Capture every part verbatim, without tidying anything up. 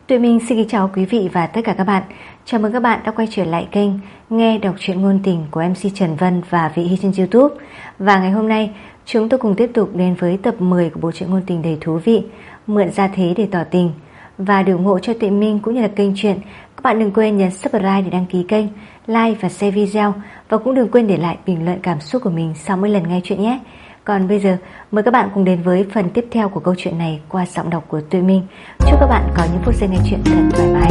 Tụi mình xin kính chào quý vị và tất cả các bạn. Chào mừng các bạn đã quay trở lại kênh Nghe đọc truyện ngôn tình của em xê Trần Vân và Vị Hy trên YouTube. Và ngày hôm nay chúng tôi cùng tiếp tục đến với tập mười của bộ truyện ngôn tình đầy thú vị Mượn Gia Thế Để Tỏ Tình. Và để ủng hộ cho tụi mình cũng như là kênh truyện, các bạn đừng quên nhấn subscribe để đăng ký kênh, like và share video, và cũng đừng quên để lại bình luận cảm xúc của mình sau mỗi lần nghe chuyện nhé. Còn bây giờ mời các bạn cùng đến với phần tiếp theo của câu chuyện này qua giọng đọc của tụi mình. Chúc các bạn có những phút giây nghe chuyện thật thoải mái.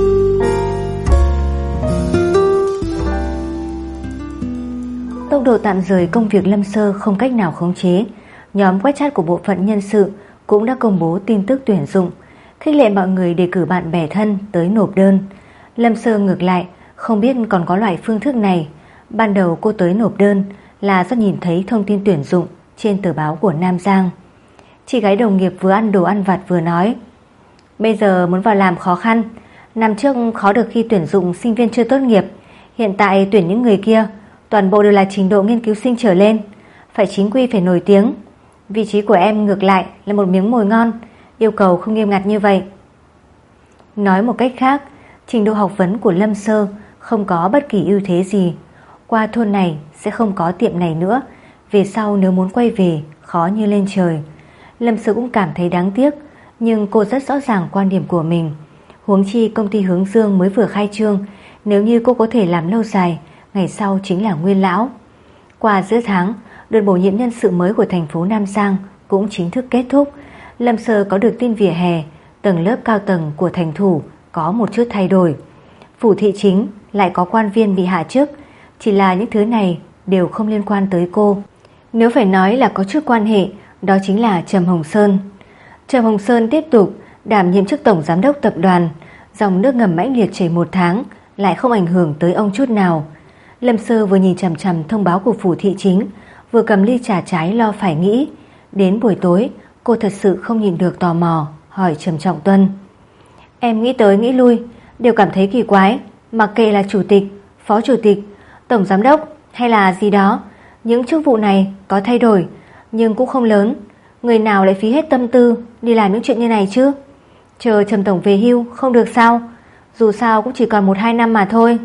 Tốc độ tạm rời công việc Lâm Sơ không cách nào khống chế. Nhóm quét chat của bộ phận nhân sự cũng đã công bố tin tức tuyển dụng, khích lệ mọi người đề cử bạn bè thân tới nộp đơn. Lâm Sơ ngược lại không biết còn có loại phương thức này. Ban đầu cô tới nộp đơn là do nhìn thấy thông tin tuyển dụng trên tờ báo của Nam Giang. Chị gái đồng nghiệp vừa ăn đồ ăn vặt vừa nói: bây giờ muốn vào làm khó khăn. Năm trước khó được khi tuyển dụng sinh viên chưa tốt nghiệp, hiện tại tuyển những người kia toàn bộ đều là trình độ nghiên cứu sinh trở lên, phải chính quy, phải nổi tiếng. Vị trí của em ngược lại là một miếng mồi ngon, yêu cầu không nghiêm ngặt như vậy. Nói một cách khác, trình độ học vấn của Lâm Sơ không có bất kỳ ưu thế gì. Qua thôn này sẽ không có tiệm này nữa, về sau nếu muốn quay về khó như lên trời. Lâm Sơ cũng cảm thấy đáng tiếc, nhưng cô rất rõ ràng quan điểm của mình. Huống chi công ty Hướng Dương mới vừa khai trương, nếu như cô có thể làm lâu dài, ngày sau chính là nguyên lão. Qua giữa tháng, đợt bổ nhiệm nhân sự mới của thành phố Nam Giang cũng chính thức kết thúc. Lâm Sơ có được tin vỉa hè, tầng lớp cao tầng của thành thủ có một chút thay đổi. Phủ thị chính lại có quan viên bị hạ chức, chỉ là những thứ này đều không liên quan tới cô. Nếu phải nói là có chút quan hệ, đó chính là Trầm Hồng Sơn. Trầm Hồng Sơn tiếp tục đảm nhiệm chức tổng giám đốc tập đoàn. Dòng nước ngầm mãnh liệt chảy một tháng lại không ảnh hưởng tới ông chút nào. Lâm Sơ vừa nhìn chằm chằm thông báo của phủ thị chính, vừa cầm ly trà trái lo phải nghĩ. Đến buổi tối, cô thật sự không nhìn được tò mò hỏi Trầm Trọng Tuân: em nghĩ tới nghĩ lui đều cảm thấy kỳ quái, mặc kệ là chủ tịch, phó chủ tịch, tổng giám đốc hay là gì đó, những chức vụ này có thay đổi nhưng cũng không lớn. Người nào lại phí hết tâm tư đi làm những chuyện như này chứ? Chờ Trầm tổng về hưu không được sao? Dù sao cũng chỉ còn một hai năm mà thôi.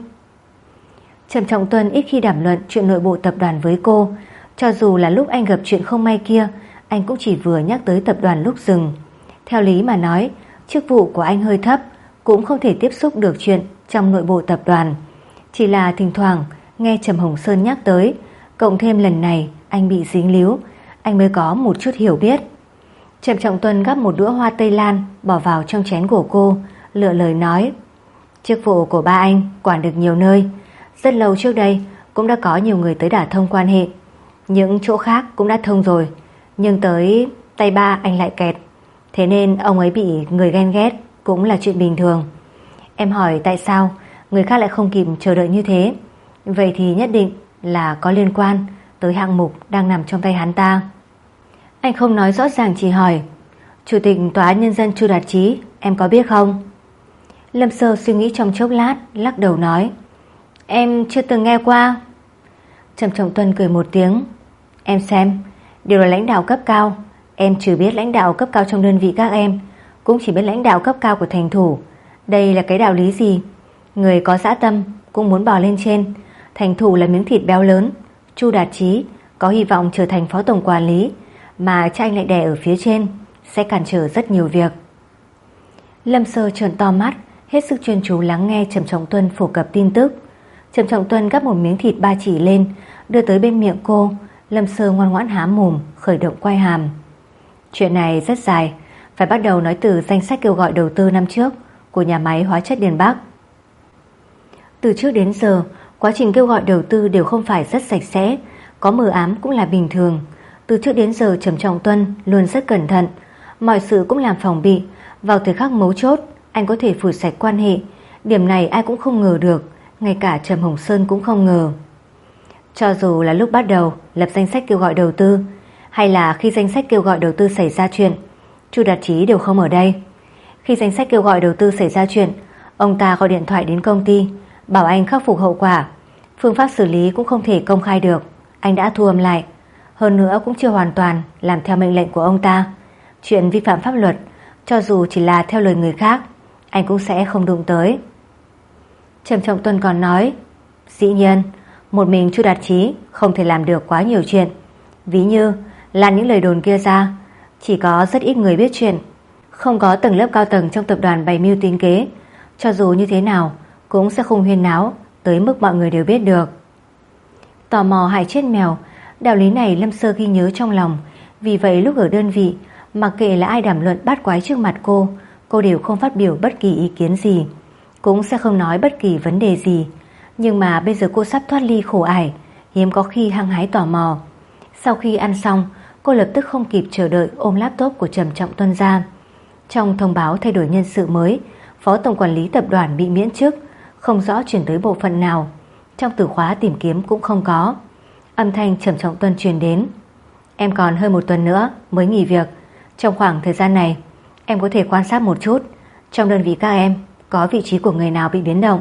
Trầm Trọng Tuân ít khi đàm luận chuyện nội bộ tập đoàn với cô. Cho dù là lúc anh gặp chuyện không may kia, anh cũng chỉ vừa nhắc tới tập đoàn lúc dừng. Theo lý mà nói, chức vụ của anh hơi thấp, cũng không thể tiếp xúc được chuyện trong nội bộ tập đoàn. Chỉ là thỉnh thoảng nghe Trầm Hồng Sơn nhắc tới, cộng thêm lần này anh bị dính líu, anh mới có một chút hiểu biết. Trầm Trọng Tuân gắp một đũa hoa tây lan bỏ vào trong chén của cô, lựa lời nói: chức vụ của ba anh quản được nhiều nơi. Rất lâu trước đây cũng đã có nhiều người tới đả thông quan hệ, những chỗ khác cũng đã thông rồi, nhưng tới tay ba anh lại kẹt. Thế nên ông ấy bị người ghen ghét cũng là chuyện bình thường. Em hỏi tại sao người khác lại không kịp chờ đợi như thế, vậy thì nhất định là có liên quan tới hạng mục đang nằm trong tay hắn ta. Anh không nói rõ ràng, chỉ hỏi: chủ tịch tòa án nhân dân Chu Đạt Chí em có biết không? Lâm Sơ suy nghĩ trong chốc lát, lắc đầu nói: em chưa từng nghe qua. Trầm Trọng Tuân cười một tiếng: em xem, đều là lãnh đạo cấp cao. Em trừ biết lãnh đạo cấp cao trong đơn vị các em, cũng chỉ biết lãnh đạo cấp cao của thành thủ. Đây là cái đạo lý gì? Người có dã tâm cũng muốn bò lên trên. Thành thủ là miếng thịt béo lớn, Chu Đạt Chí có hy vọng trở thành phó tổng quản lý, mà cha anh lại đè ở phía trên, sẽ cản trở rất nhiều việc. Lâm Sơ trợn to mắt, hết sức chuyên chú lắng nghe Trầm Trọng Tuân phổ cập tin tức. Trầm Trọng Tuân gắp một miếng thịt ba chỉ lên, đưa tới bên miệng cô. Lâm Sơ ngoan ngoãn há mồm, khởi động quay hàm. Chuyện này rất dài, phải bắt đầu nói từ danh sách kêu gọi đầu tư năm trước của nhà máy hóa chất Điền Bắc. Từ trước đến giờ, quá trình kêu gọi đầu tư đều không phải rất sạch sẽ, có mờ ám cũng là bình thường. Từ trước đến giờ Trầm Trọng Tuân luôn rất cẩn thận, mọi sự cũng làm phòng bị. Vào thời khắc mấu chốt, anh có thể phủi sạch quan hệ. Điểm này ai cũng không ngờ được, ngay cả Trầm Hồng Sơn cũng không ngờ. Cho dù là lúc bắt đầu lập danh sách kêu gọi đầu tư, hay là khi danh sách kêu gọi đầu tư xảy ra chuyện, Chu Đạt Chí đều không ở đây. Khi danh sách kêu gọi đầu tư xảy ra chuyện, ông ta gọi điện thoại đến công ty, bảo anh khắc phục hậu quả. Phương pháp xử lý cũng không thể công khai được, anh đã thu âm lại. Hơn nữa cũng chưa hoàn toàn làm theo mệnh lệnh của ông ta. Chuyện vi phạm pháp luật, cho dù chỉ là theo lời người khác, anh cũng sẽ không đụng tới. Trầm Trọng Tuân còn nói, dĩ nhiên một mình Chu Đạt Chí không thể làm được quá nhiều chuyện. Ví như lan những lời đồn kia ra, chỉ có rất ít người biết chuyện, không có tầng lớp cao tầng trong tập đoàn bày mưu tính kế, cho dù như thế nào cũng sẽ không huyên náo tới mức mọi người đều biết được. Tò mò hại chết mèo, đạo lý này Lâm Sơ ghi nhớ trong lòng. Vì vậy lúc ở đơn vị, mặc kệ là ai đàm luận bát quái trước mặt cô, cô đều không phát biểu bất kỳ ý kiến gì, cũng sẽ không nói bất kỳ vấn đề gì. Nhưng mà bây giờ cô sắp thoát ly khổ ải, hiếm có khi hăng hái tò mò. Sau khi ăn xong, cô lập tức không kịp chờ đợi ôm laptop của Trầm Trọng Tuân ra. Trong thông báo thay đổi nhân sự mới, phó tổng quản lý tập đoàn bị miễn chức, không rõ chuyển tới bộ phận nào. Trong từ khóa tìm kiếm cũng không có. Âm thanh Trầm Trọng Tuân truyền đến, em còn hơn một tuần nữa mới nghỉ việc. Trong khoảng thời gian này, em có thể quan sát một chút trong đơn vị các em có vị trí của người nào bị biến động.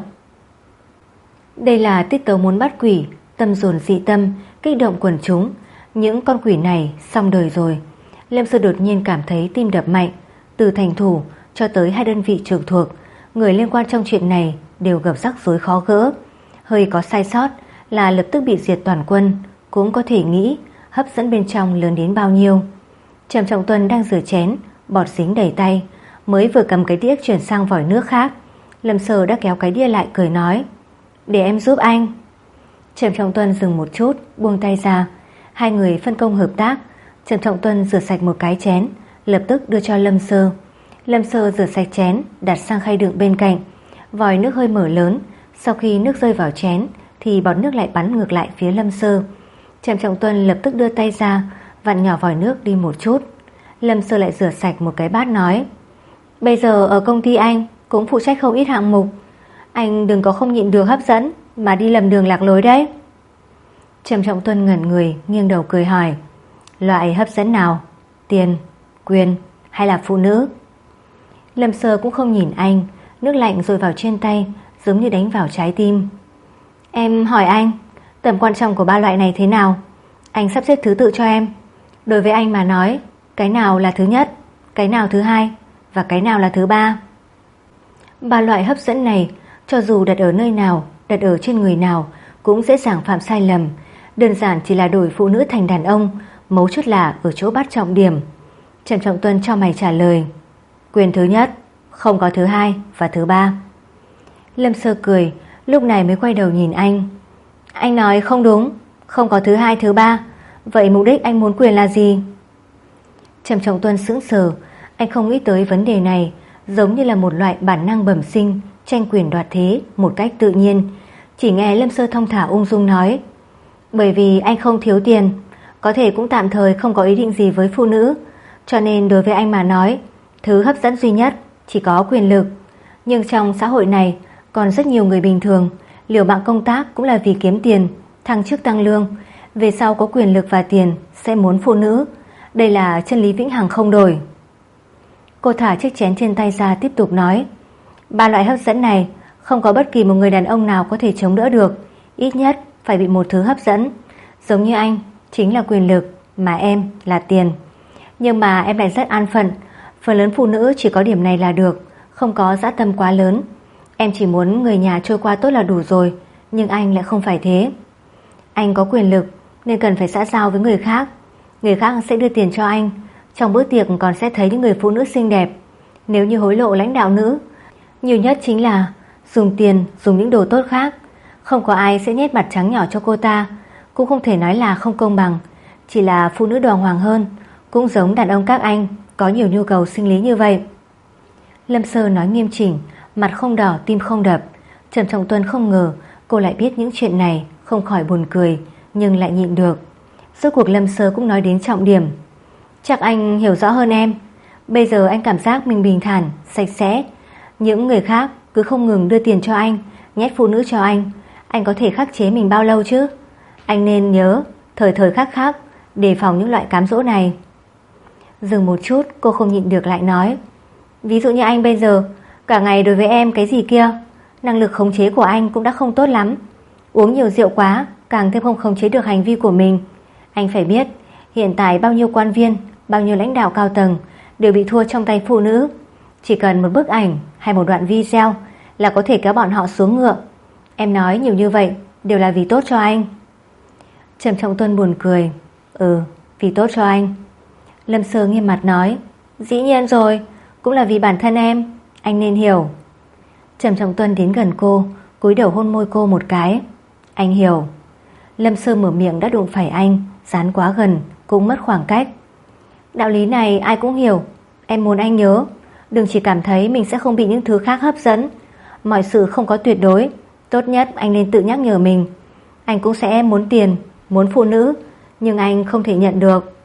Đây là tiết tấu muốn bắt quỷ, tâm dồn dị tâm, kích động quần chúng. Những con quỷ này xong đời rồi. Lâm Sơ đột nhiên cảm thấy tim đập mạnh. Từ thành thủ cho tới hai đơn vị trực thuộc, người liên quan trong chuyện này đều gặp rắc rối khó gỡ. Hơi có sai sót là lập tức bị diệt toàn quân. Cũng có thể nghĩ hấp dẫn bên trong lớn đến bao nhiêu. Trầm Trọng Tuân đang rửa chén, bọt dính đầy tay, mới vừa cầm cái đĩa chuyển sang vòi nước khác. Lâm Sơ đã kéo cái đĩa lại cười nói, để em giúp anh. Trầm Trọng Tuân dừng một chút, buông tay ra. Hai người phân công hợp tác. Trầm Trọng Tuân rửa sạch một cái chén, lập tức đưa cho Lâm Sơ. Lâm Sơ rửa sạch chén, đặt sang khay đựng bên cạnh. Vòi nước hơi mở lớn, sau khi nước rơi vào chén thì bọt nước lại bắn ngược lại phía Lâm Sơ. Trầm Trọng Tuân lập tức đưa tay ra, vặn nhỏ vòi nước đi một chút. Lâm Sơ lại rửa sạch một cái bát nói, bây giờ ở công ty anh cũng phụ trách không ít hạng mục, anh đừng có không nhịn được hấp dẫn mà đi lầm đường lạc lối đấy. Trầm Trọng Tuân ngẩn người, nghiêng đầu cười hỏi, loại hấp dẫn nào? Tiền, quyền hay là phụ nữ? Lâm Sơ cũng không nhìn anh, nước lạnh rơi vào trên tay, giống như đánh vào trái tim. Em hỏi anh, tầm quan trọng của ba loại này thế nào? Anh sắp xếp thứ tự cho em. Đối với anh mà nói, cái nào là thứ nhất, cái nào thứ hai và cái nào là thứ ba? Ba loại hấp dẫn này, cho dù đặt ở nơi nào, đặt ở trên người nào, cũng dễ dàng phạm sai lầm. Đơn giản chỉ là đổi phụ nữ thành đàn ông, mấu chốt là ở chỗ bắt trọng điểm. Trầm Trọng Tuân cho mày trả lời, quyền thứ nhất, không có thứ hai và thứ ba. Lâm Sơ cười, lúc này mới quay đầu nhìn anh. Anh nói không đúng, không có thứ hai thứ ba, vậy mục đích anh muốn quyền là gì? Trầm Trọng Tuân sững sờ, anh không nghĩ tới vấn đề này, giống như là một loại bản năng bẩm sinh, tranh quyền đoạt thế một cách tự nhiên. Chỉ nghe Lâm Sơ thong thả ung dung nói, bởi vì anh không thiếu tiền, có thể cũng tạm thời không có ý định gì với phụ nữ, cho nên đối với anh mà nói, thứ hấp dẫn duy nhất chỉ có quyền lực. Nhưng trong xã hội này còn rất nhiều người bình thường, liều mạng công tác cũng là vì kiếm tiền, thăng chức tăng lương, về sau có quyền lực và tiền sẽ muốn phụ nữ. Đây là chân lý vĩnh hằng không đổi. Cô thả chiếc chén trên tay ra, tiếp tục nói, ba loại hấp dẫn này không có bất kỳ một người đàn ông nào có thể chống đỡ được. Ít nhất phải bị một thứ hấp dẫn. Giống như anh chính là quyền lực, mà em là tiền. Nhưng mà em lại rất an phận. Phần lớn phụ nữ chỉ có điểm này là được, không có dã tâm quá lớn. Em chỉ muốn người nhà trôi qua tốt là đủ rồi, nhưng anh lại không phải thế. Anh có quyền lực nên cần phải xã giao với người khác. Người khác sẽ đưa tiền cho anh. Trong bữa tiệc còn sẽ thấy những người phụ nữ xinh đẹp. Nếu như hối lộ lãnh đạo nữ, nhiều nhất chính là dùng tiền, dùng những đồ tốt khác. Không có ai sẽ nhét mặt trắng nhỏ cho cô ta. Cũng không thể nói là không công bằng, chỉ là phụ nữ đàng hoàng hơn. Cũng giống đàn ông các anh có nhiều nhu cầu sinh lý như vậy. Lâm Sơ nói nghiêm chỉnh, mặt không đỏ tim không đập. Trầm Trọng Tuân không ngờ cô lại biết những chuyện này, không khỏi buồn cười, nhưng lại nhịn được. Rốt cuộc Lâm Sơ cũng nói đến trọng điểm. Chắc anh hiểu rõ hơn em. Bây giờ anh cảm giác mình bình thản, sạch sẽ. Những người khác cứ không ngừng đưa tiền cho anh, nhét phụ nữ cho anh, anh có thể khắc chế mình bao lâu chứ? Anh nên nhớ thời thời khắc khắc đề phòng những loại cám dỗ này. Dừng một chút, cô không nhịn được lại nói, ví dụ như anh bây giờ cả ngày đối với em cái gì kia, năng lực khống chế của anh cũng đã không tốt lắm. Uống nhiều rượu quá, càng thêm không khống chế được hành vi của mình. Anh phải biết, hiện tại bao nhiêu quan viên, bao nhiêu lãnh đạo cao tầng đều bị thua trong tay phụ nữ. Chỉ cần một bức ảnh hay một đoạn video là có thể kéo bọn họ xuống ngựa. Em nói nhiều như vậy đều là vì tốt cho anh. Trầm Trọng Tuân buồn cười. Ừ, vì tốt cho anh. Lâm Sơ nghiêm mặt nói. Dĩ nhiên rồi, cũng là vì bản thân em. Anh nên hiểu. Trầm Trọng Tuân đến gần cô, cúi đầu hôn môi cô một cái. Anh hiểu. Lâm Sơ mở miệng đã đụng phải anh, dán quá gần, cũng mất khoảng cách. Đạo lý này ai cũng hiểu. Em muốn anh nhớ, đừng chỉ cảm thấy mình sẽ không bị những thứ khác hấp dẫn. Mọi sự không có tuyệt đối. Tốt nhất anh nên tự nhắc nhở mình. Anh cũng sẽ muốn tiền, muốn phụ nữ, nhưng anh không thể nhận được.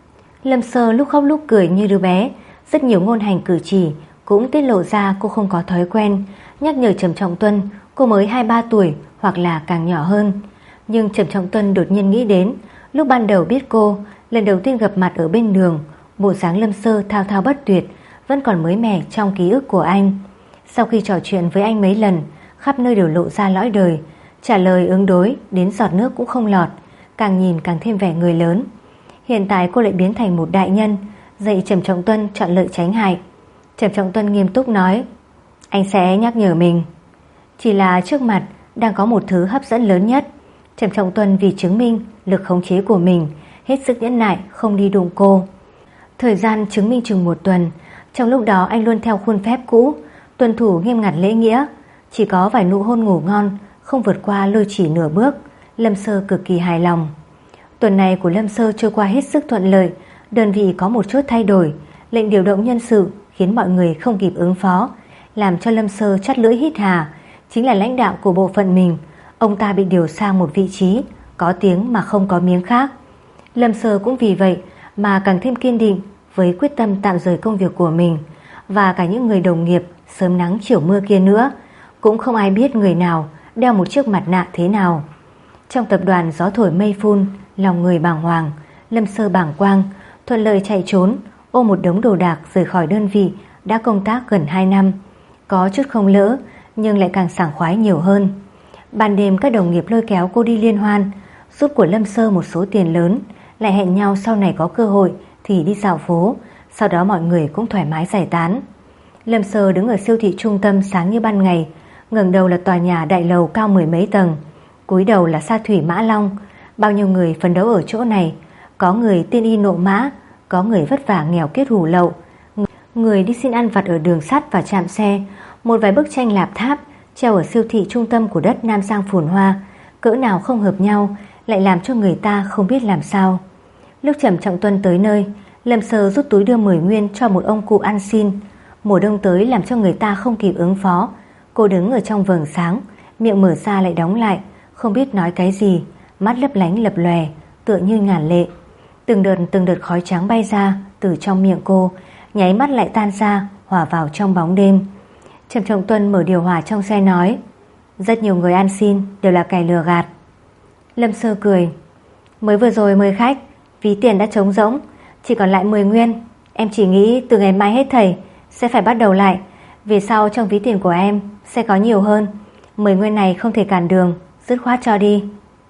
Lâm Sơ lúc khóc lúc cười như đứa bé. Rất nhiều ngôn hành cử chỉ cũng tiết lộ ra cô không có thói quen. Nhắc nhở Trầm Trọng Tuân cô mới hai ba tuổi hoặc là càng nhỏ hơn. Nhưng Trầm Trọng Tuân đột nhiên nghĩ đến lúc ban đầu biết cô, lần đầu tiên gặp mặt ở bên đường, bộ dáng Lâm Sơ thao thao bất tuyệt vẫn còn mới mẻ trong ký ức của anh. Sau khi trò chuyện với anh mấy lần, khắp nơi đều lộ ra lõi đời, trả lời ứng đối đến giọt nước cũng không lọt, càng nhìn càng thêm vẻ người lớn. Hiện tại cô lại biến thành một đại nhân, dạy Trầm Trọng Tuân chọn lợi tránh hại. Trầm Trọng Tuân nghiêm túc nói. Anh sẽ nhắc nhở mình. Chỉ là trước mặt đang có một thứ hấp dẫn lớn nhất. Trầm Trọng Tuân vì chứng minh lực khống chế của mình, hết sức nhẫn nại không đi đụng cô. Thời gian chứng minh chừng một tuần. Trong lúc đó anh luôn theo khuôn phép cũ, tuân thủ nghiêm ngặt lễ nghĩa. Chỉ có vài nụ hôn ngủ ngon, không vượt qua lôi chỉ nửa bước. Lâm Sơ cực kỳ hài lòng. Tuần này của Lâm Sơ trôi qua hết sức thuận lợi. Đơn vị có một chút thay đổi, lệnh điều động nhân sự khiến mọi người không kịp ứng phó, làm cho Lâm Sơ chắt lưỡi hít hà. Chính là lãnh đạo của bộ phận mình, ông ta bị điều sang một vị trí có tiếng mà không có miếng khác. Lâm Sơ cũng vì vậy mà càng thêm kiên định với quyết tâm tạm rời công việc của mình. Và cả những người đồng nghiệp sớm nắng chiều mưa kia nữa, cũng không ai biết người nào đeo một chiếc mặt nạ thế nào. Trong tập đoàn gió thổi mây phun, lòng người bàng hoàng. Lâm Sơ bàng quang, thuận lợi chạy trốn, ôm một đống đồ đạc rời khỏi đơn vị đã công tác gần hai năm. Có chút không lỡ, nhưng lại càng sảng khoái nhiều hơn. Ban đêm các đồng nghiệp lôi kéo cô đi liên hoan, giúp của Lâm Sơ một số tiền lớn, lại hẹn nhau sau này có cơ hội thì đi dạo phố. Sau đó mọi người cũng thoải mái giải tán. Lâm Sơ đứng ở siêu thị trung tâm sáng như ban ngày, ngẩng đầu là tòa nhà đại lầu cao mười mấy tầng, cúi đầu là sa thủy Mã Long. Bao nhiêu người phấn đấu ở chỗ này, có người tiên y nộ mã, có người vất vả nghèo kết hủ lậu, người đi xin ăn vặt ở đường sắt và trạm xe. Một vài bức tranh lạp tháp treo ở siêu thị trung tâm của đất Nam Giang phồn hoa, cỡ nào không hợp nhau, lại làm cho người ta không biết làm sao. Lúc Trầm Trọng Tuân tới nơi, Lâm Sơ rút túi đưa mười nguyên cho một ông cụ ăn xin. Mùa đông tới làm cho người ta không kịp ứng phó. Cô đứng ở trong vầng sáng, miệng mở ra lại đóng lại, không biết nói cái gì, mắt lấp lánh lập lòe, tựa như ngàn lệ. Từng đợt từng đợt khói trắng bay ra từ trong miệng cô, nháy mắt lại tan ra, hòa vào trong bóng đêm. Trầm Trọng Tuân mở điều hòa trong xe nói. Rất nhiều người ăn xin đều là kẻ lừa gạt. Lâm Sơ cười. Mới vừa rồi mời khách, ví tiền đã trống rỗng, chỉ còn lại mười nguyên. Em chỉ nghĩ từ ngày mai hết thầy sẽ phải bắt đầu lại. Về sau trong ví tiền của em sẽ có nhiều hơn. Mười nguyên này không thể cản đường, dứt khoát cho đi.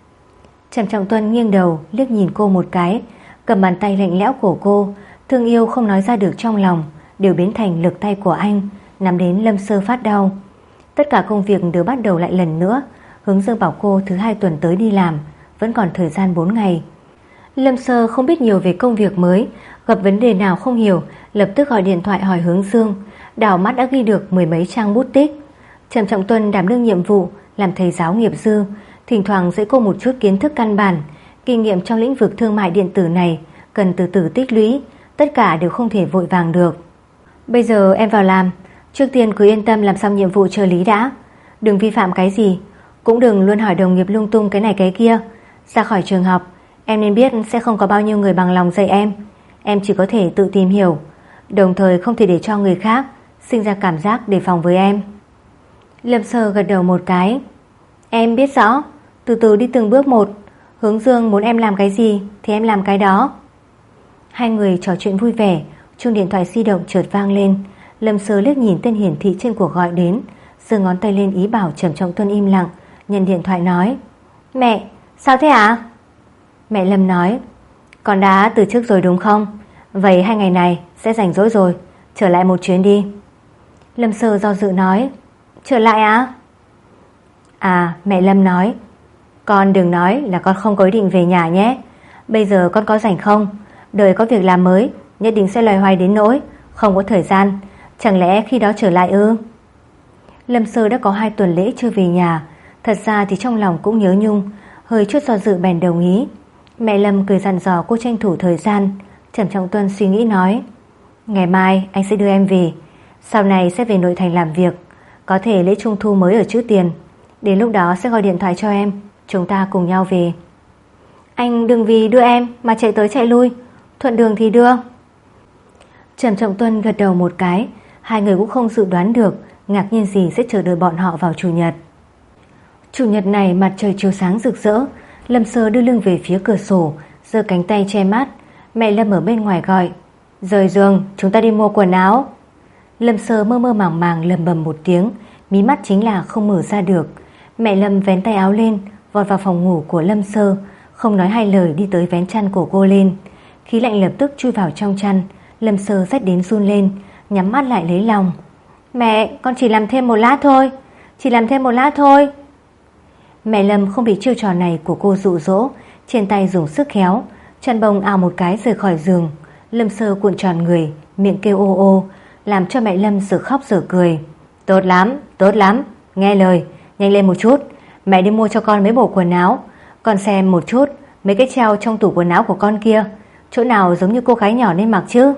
Trầm Trọng Tuân nghiêng đầu liếc nhìn cô một cái, cầm bàn tay lạnh lẽo của cô. Thương yêu không nói ra được trong lòng đều biến thành lực tay của anh, nắm đến Lâm Sơ phát đau. Tất cả công việc đều bắt đầu lại lần nữa. Hướng Dương bảo cô thứ hai tuần tới đi làm, vẫn còn thời gian bốn ngày. Lâm Sơ không biết nhiều về công việc mới, gặp vấn đề nào không hiểu lập tức gọi điện thoại hỏi Hướng Dương. Đảo mắt đã ghi được mười mấy trang bút tích. Trầm Trọng Tuân đảm đương nhiệm vụ làm thầy giáo nghiệp dư, thỉnh thoảng dạy cô một chút kiến thức căn bản. Kinh nghiệm trong lĩnh vực thương mại điện tử này cần từ từ tích lũy, tất cả đều không thể vội vàng được. Bây giờ em vào làm, trước tiên cứ yên tâm làm xong nhiệm vụ trợ lý đã. Đừng vi phạm cái gì, cũng đừng luôn hỏi đồng nghiệp lung tung cái này cái kia. Ra khỏi trường học, em nên biết sẽ không có bao nhiêu người bằng lòng dạy em. Em chỉ có thể tự tìm hiểu, đồng thời không thể để cho người khác sinh ra cảm giác đề phòng với em. Lâm Sơ gật đầu một cái. Em biết rõ, từ từ đi từng bước một. Hướng Dương muốn em làm cái gì thì em làm cái đó. Hai người trò chuyện vui vẻ. Chuông điện thoại di động chợt vang lên. Lâm Sơ liếc nhìn tên hiển thị trên cuộc gọi đến, giơ ngón tay lên ý bảo Trầm Trọng Tuân im lặng. Nhận điện thoại nói. Mẹ, sao thế ạ? À? Mẹ Lâm nói. Con đã từ chức rồi đúng không? Vậy hai ngày này sẽ rảnh rỗi rồi, trở lại một chuyến đi. Lâm Sơ do dự nói, trở lại á? À, mẹ Lâm nói, con đừng nói là con không có ý định về nhà nhé. Bây giờ con có rảnh không? Đời có việc làm mới, nhất định sẽ loay hoay đến nỗi không có thời gian. Chẳng lẽ khi đó trở lại ư? Lâm Sơ đã có hai tuần lễ chưa về nhà. Thật ra thì trong lòng cũng nhớ Nhung, hơi chút do dự bèn đồng ý. Mẹ Lâm cười dặn dò cô tranh thủ thời gian. Trầm Trọng Tuân suy nghĩ nói, ngày mai anh sẽ đưa em về, sau này sẽ về nội thành làm việc. Có thể lễ trung thu mới ở Trữ Tiền, đến lúc đó sẽ gọi điện thoại cho em, chúng ta cùng nhau về. Anh đừng vì đưa em mà chạy tới chạy lui, thuận đường thì đưa. Trầm Trọng Tuân gật đầu một cái. Hai người cũng không dự đoán được ngạc nhiên gì sẽ chờ đợi bọn họ vào Chủ nhật. Chủ nhật này mặt trời chiếu sáng rực rỡ. Lâm Sơ đưa lưng về phía cửa sổ, giơ cánh tay che mắt. Mẹ Lâm ở bên ngoài gọi, rời giường, chúng ta đi mua quần áo. Lâm Sơ mơ mơ màng màng lầm bầm một tiếng, mí mắt chính là không mở ra được. Mẹ Lâm vén tay áo lên, vọt vào phòng ngủ của Lâm Sơ, không nói hai lời đi tới vén chăn của cô lên. Khí lạnh lập tức chui vào trong chăn. Lâm Sơ rét đến run lên, nhắm mắt lại lấy lòng. Mẹ, con chỉ làm thêm một lát thôi, chỉ làm thêm một lát thôi. Mẹ Lâm không bị chiêu trò này của cô dụ dỗ, trên tay dùng sức khéo, chăn bông ào một cái rời khỏi giường. Lâm Sơ cuộn tròn người, miệng kêu ô ô, làm cho mẹ Lâm giờ khóc giờ cười. Tốt lắm, tốt lắm, nghe lời, nhanh lên một chút, mẹ đi mua cho con mấy bộ quần áo. Con xem một chút mấy cái treo trong tủ quần áo của con kia, chỗ nào giống như cô gái nhỏ nên mặc chứ.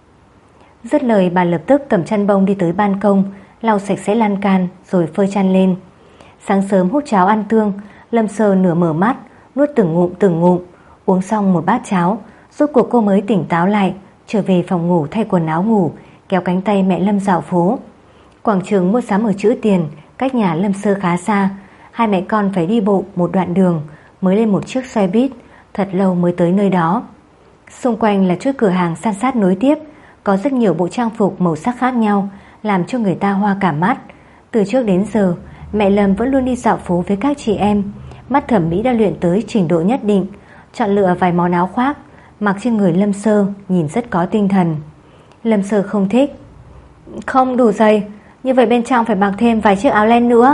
Dứt lời bà lập tức cầm chăn bông đi tới ban công, lau sạch sẽ lan can rồi phơi chăn lên. Sáng sớm hút cháo ăn tương, Lâm Sơ nửa mở mắt, nuốt từng ngụm từng ngụm. Uống xong một bát cháo, rốt cuộc cô mới tỉnh táo lại, trở về phòng ngủ thay quần áo ngủ, kéo cánh tay mẹ Lâm dạo phố. Quảng trường mua sắm ở Trữ Tiền cách nhà Lâm Sơ khá xa, hai mẹ con phải đi bộ một đoạn đường mới lên một chiếc xe buýt, thật lâu mới tới nơi đó. Xung quanh là chuỗi cửa hàng san sát nối tiếp, có rất nhiều bộ trang phục màu sắc khác nhau, làm cho người ta hoa cả mắt. Từ trước đến giờ, mẹ Lâm vẫn luôn đi dạo phố với các chị em, mắt thẩm mỹ đã luyện tới trình độ nhất định, chọn lựa vài món áo khoác mặc trên người Lâm Sơ nhìn rất có tinh thần. Lâm Sơ không thích. Không đủ dày, như vậy bên trong phải mặc thêm vài chiếc áo len nữa.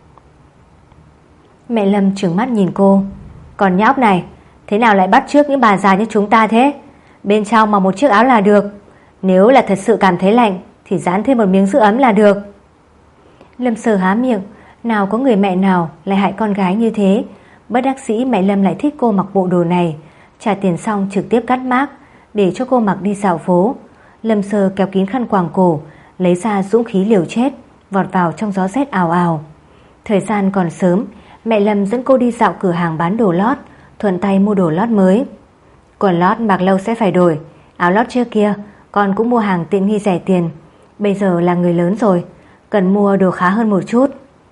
Mẹ Lâm trừng mắt nhìn cô. Còn nhóc này, thế nào lại bắt chước những bà già như chúng ta thế? Bên trong mặc một chiếc áo là được, nếu là thật sự cảm thấy lạnh thì dán thêm một miếng giữ ấm là được. Lâm Sơ há miệng, nào có người mẹ nào lại hại con gái như thế. Bất đắc dĩ mẹ Lâm lại thích cô mặc bộ đồ này. Trả tiền xong trực tiếp cắt mác để cho cô mặc đi dạo phố. Lâm Sơ kéo kín khăn quàng cổ, lấy ra dũng khí liều chết, vọt vào trong gió rét ào ào. Thời gian còn sớm, mẹ Lâm dẫn cô đi dạo cửa hàng bán đồ lót, thuận tay mua đồ lót mới. Quần lót mặc lâu sẽ phải đổi, áo lót trước kia con cũng mua hàng tiện nghi rẻ tiền. Bây giờ là người lớn rồi, cần mua đồ khá hơn một chút.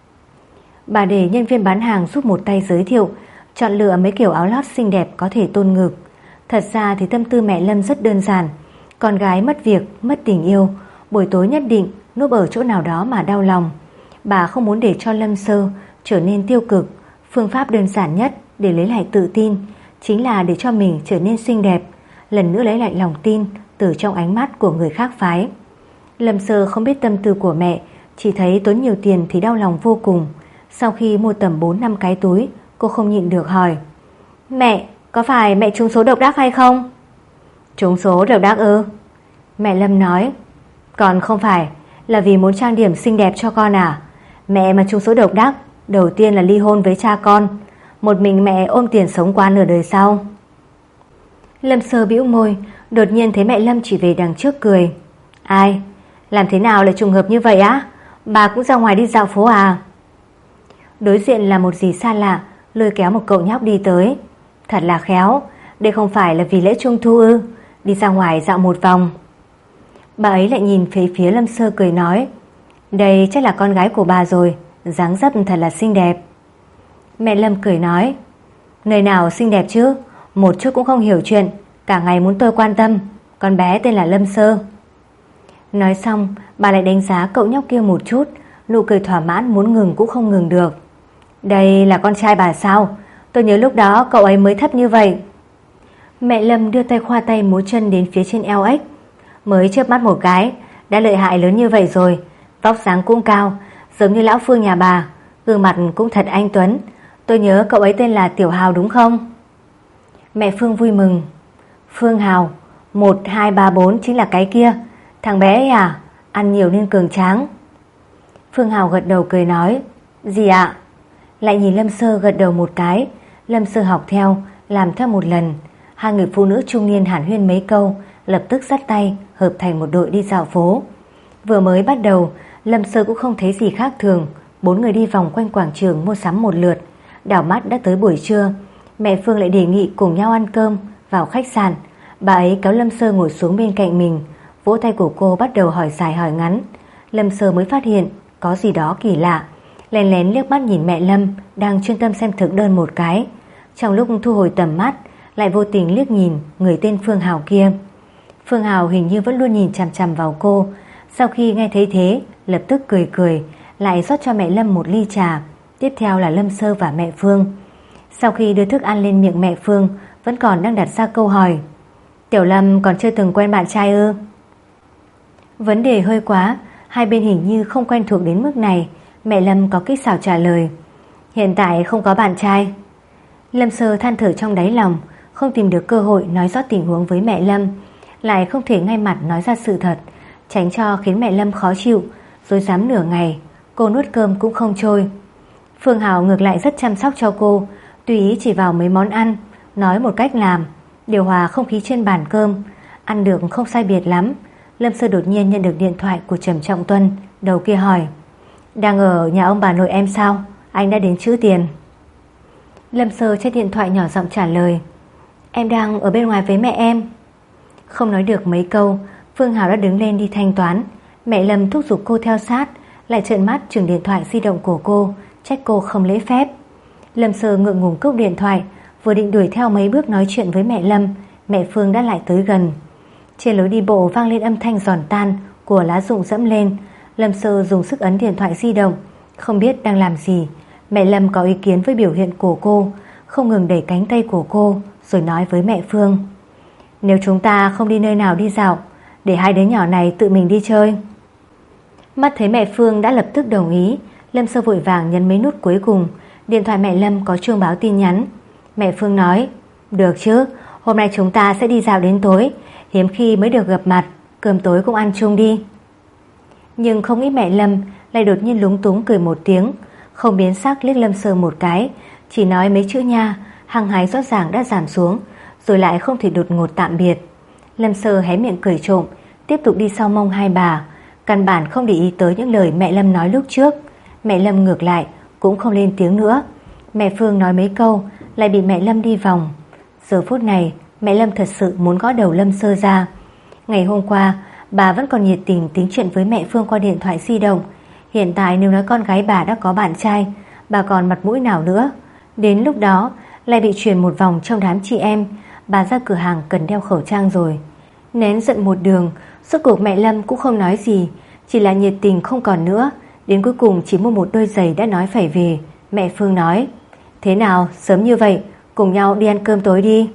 Bà để nhân viên bán hàng giúp một tay giới thiệu, chọn lựa mấy kiểu áo lót xinh đẹp có thể tôn ngực. Thật ra thì tâm tư mẹ Lâm rất đơn giản. Con gái mất việc, mất tình yêu, buổi tối nhất định núp ở chỗ nào đó mà đau lòng. Bà không muốn để cho Lâm Sơ trở nên tiêu cực. Phương pháp đơn giản nhất để lấy lại tự tin chính là để cho mình trở nên xinh đẹp, lần nữa lấy lại lòng tin từ trong ánh mắt của người khác phái. Lâm Sơ không biết tâm tư của mẹ, chỉ thấy tốn nhiều tiền thì đau lòng vô cùng. Sau khi mua tầm bốn năm cái túi, cô không nhịn được hỏi: Mẹ, có phải mẹ trúng số độc đắc hay không? Trúng số độc đắc ư? Mẹ Lâm nói: Còn không phải là vì muốn trang điểm xinh đẹp cho con à? Mẹ mà trúng số độc đắc, đầu tiên là ly hôn với cha con, một mình mẹ ôm tiền sống qua nửa đời sau. Lâm Sơ bĩu môi, đột nhiên thấy mẹ Lâm chỉ về đằng trước cười. Ai? Làm thế nào lại trùng hợp như vậy á? Bà cũng ra ngoài đi dạo phố à? Đối diện là một dì xa lạ, lôi kéo một cậu nhóc đi tới. Thật là khéo, đây không phải là vì lễ trung thu ư? Đi ra ngoài dạo một vòng. Bà ấy lại nhìn phía phía Lâm Sơ cười nói: Đây chắc là con gái của bà rồi, dáng dấp thật là xinh đẹp. Mẹ Lâm cười nói: Nơi nào xinh đẹp chứ, một chút cũng không hiểu chuyện, cả ngày muốn tôi quan tâm. Con bé tên là Lâm Sơ. Nói xong, bà lại đánh giá cậu nhóc kia một chút, nụ cười thỏa mãn muốn ngừng cũng không ngừng được. Đây là con trai bà sao? Tôi nhớ lúc đó cậu ấy mới thấp như vậy. Mẹ Lâm đưa tay khoa tay múa chân đến phía trên eo ếch. Mới chớp mắt một cái đã lợi hại lớn như vậy rồi, tóc dáng cũng cao, giống như lão Phương nhà bà, gương mặt cũng thật anh tuấn. Tôi nhớ cậu ấy tên là Tiểu Hào đúng không? Mẹ Phương vui mừng. Phương Hào, một, hai, ba, bốn chính là cái kia. Thằng bé ấy à? Ăn nhiều nên cường tráng. Phương Hào gật đầu cười nói, gì ạ? Lại nhìn Lâm Sơ gật đầu một cái. Lâm Sơ học theo, làm theo một lần. Hai người phụ nữ trung niên hàn huyên mấy câu, lập tức dắt tay hợp thành một đội đi dạo phố. Vừa mới bắt đầu, Lâm Sơ cũng không thấy gì khác thường. Bốn người đi vòng quanh quảng trường mua sắm một lượt. Đảo mắt đã tới buổi trưa. Mẹ Phương lại đề nghị cùng nhau ăn cơm vào khách sạn. Bà ấy kéo Lâm Sơ ngồi xuống bên cạnh mình, vỗ tay của cô bắt đầu hỏi dài hỏi ngắn. Lâm Sơ mới phát hiện có gì đó kỳ lạ, lén lén liếc mắt nhìn mẹ Lâm đang chuyên tâm xem thực đơn một cái. Trong lúc thu hồi tầm mắt, lại vô tình liếc nhìn người tên Phương Hào kia. Phương Hào hình như vẫn luôn nhìn chằm chằm vào cô. Sau khi nghe thấy thế, lập tức cười cười, lại rót cho mẹ Lâm một ly trà. Tiếp theo là Lâm Sơ và mẹ Phương. Sau khi đưa thức ăn lên miệng mẹ Phương, vẫn còn đang đặt ra câu hỏi, Tiểu Lâm còn chưa từng quen bạn trai ư? Vấn đề hơi quá, hai bên hình như không quen thuộc đến mức này. Mẹ Lâm có kỹ xảo trả lời, hiện tại không có bạn trai. Lâm Sơ than thở trong đáy lòng, không tìm được cơ hội nói rõ tình huống với mẹ Lâm, lại không thể ngay mặt nói ra sự thật, tránh cho khiến mẹ Lâm khó chịu. Rồi dám nửa ngày, cô nuốt cơm cũng không trôi. Phương Hào ngược lại rất chăm sóc cho cô, tùy ý chỉ vào mấy món ăn, nói một cách làm, điều hòa không khí trên bàn cơm. Ăn được không sai biệt lắm. Lâm Sơ đột nhiên nhận được điện thoại của Trầm Trọng Tuân. Đầu kia hỏi, đang ở nhà ông bà nội em sao? Anh đã đến trữ tiền. Lâm Sơ trên điện thoại nhỏ giọng trả lời, em đang ở bên ngoài với mẹ em. Không nói được mấy câu, Phương Hào đã đứng lên đi thanh toán. Mẹ Lâm thúc giục cô theo sát, lại trợn mắt chừng điện thoại di động của cô, trách cô không lễ phép. Lâm Sơ ngượng ngùng cúp điện thoại, vừa định đuổi theo mấy bước nói chuyện với mẹ Lâm, mẹ Phương đã lại tới gần. Trên lối đi bộ vang lên âm thanh giòn tan của lá rụng dẫm lên. Lâm Sơ dùng sức ấn điện thoại di động, không biết đang làm gì. Mẹ Lâm có ý kiến với biểu hiện của cô, không ngừng đẩy cánh tay của cô, rồi nói với mẹ Phương, nếu chúng ta không đi nơi nào đi dạo, để hai đứa nhỏ này tự mình đi chơi. Mắt thấy mẹ Phương đã lập tức đồng ý, Lâm Sơ vội vàng nhấn mấy nút cuối cùng. Điện thoại mẹ Lâm có chuông báo tin nhắn. Mẹ Phương nói, được chứ, hôm nay chúng ta sẽ đi dạo đến tối, hiếm khi mới được gặp mặt, cơm tối cũng ăn chung đi. Nhưng không nghĩ mẹ Lâm lại đột nhiên lúng túng cười một tiếng, không biến sắc liếc Lâm Sơ một cái, chỉ nói mấy chữ nha, hăng hái rõ ràng đã giảm xuống, rồi lại không thể đột ngột tạm biệt. Lâm Sơ hé miệng cười trộm, tiếp tục đi sau mông hai bà, căn bản không để ý tới những lời mẹ Lâm nói lúc trước. Mẹ Lâm ngược lại cũng không lên tiếng nữa. Mẹ Phương nói mấy câu lại bị mẹ Lâm đi vòng. Giờ phút này mẹ Lâm thật sự muốn gõ đầu Lâm Sơ ra. Ngày hôm qua bà vẫn còn nhiệt tình tính chuyện với mẹ Phương qua điện thoại di động. Hiện tại nếu nói con gái bà đã có bạn trai, bà còn mặt mũi nào nữa. Đến lúc đó lại bị truyền một vòng trong đám chị em, bà ra cửa hàng cần đeo khẩu trang rồi. Nén giận một đường, rốt cuộc mẹ Lâm cũng không nói gì, chỉ là nhiệt tình không còn nữa. Đến cuối cùng chỉ mua một đôi giày đã nói phải về. Mẹ Phương nói, thế nào sớm như vậy, cùng nhau đi ăn cơm tối đi.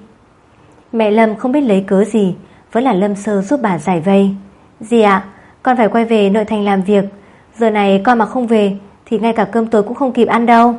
Mẹ Lâm không biết lấy cớ gì, vẫn là Lâm Sơ giúp bà giải vây. Dì ạ, con phải quay về nội thành làm việc, giờ này con mà không về thì ngay cả cơm tối cũng không kịp ăn đâu.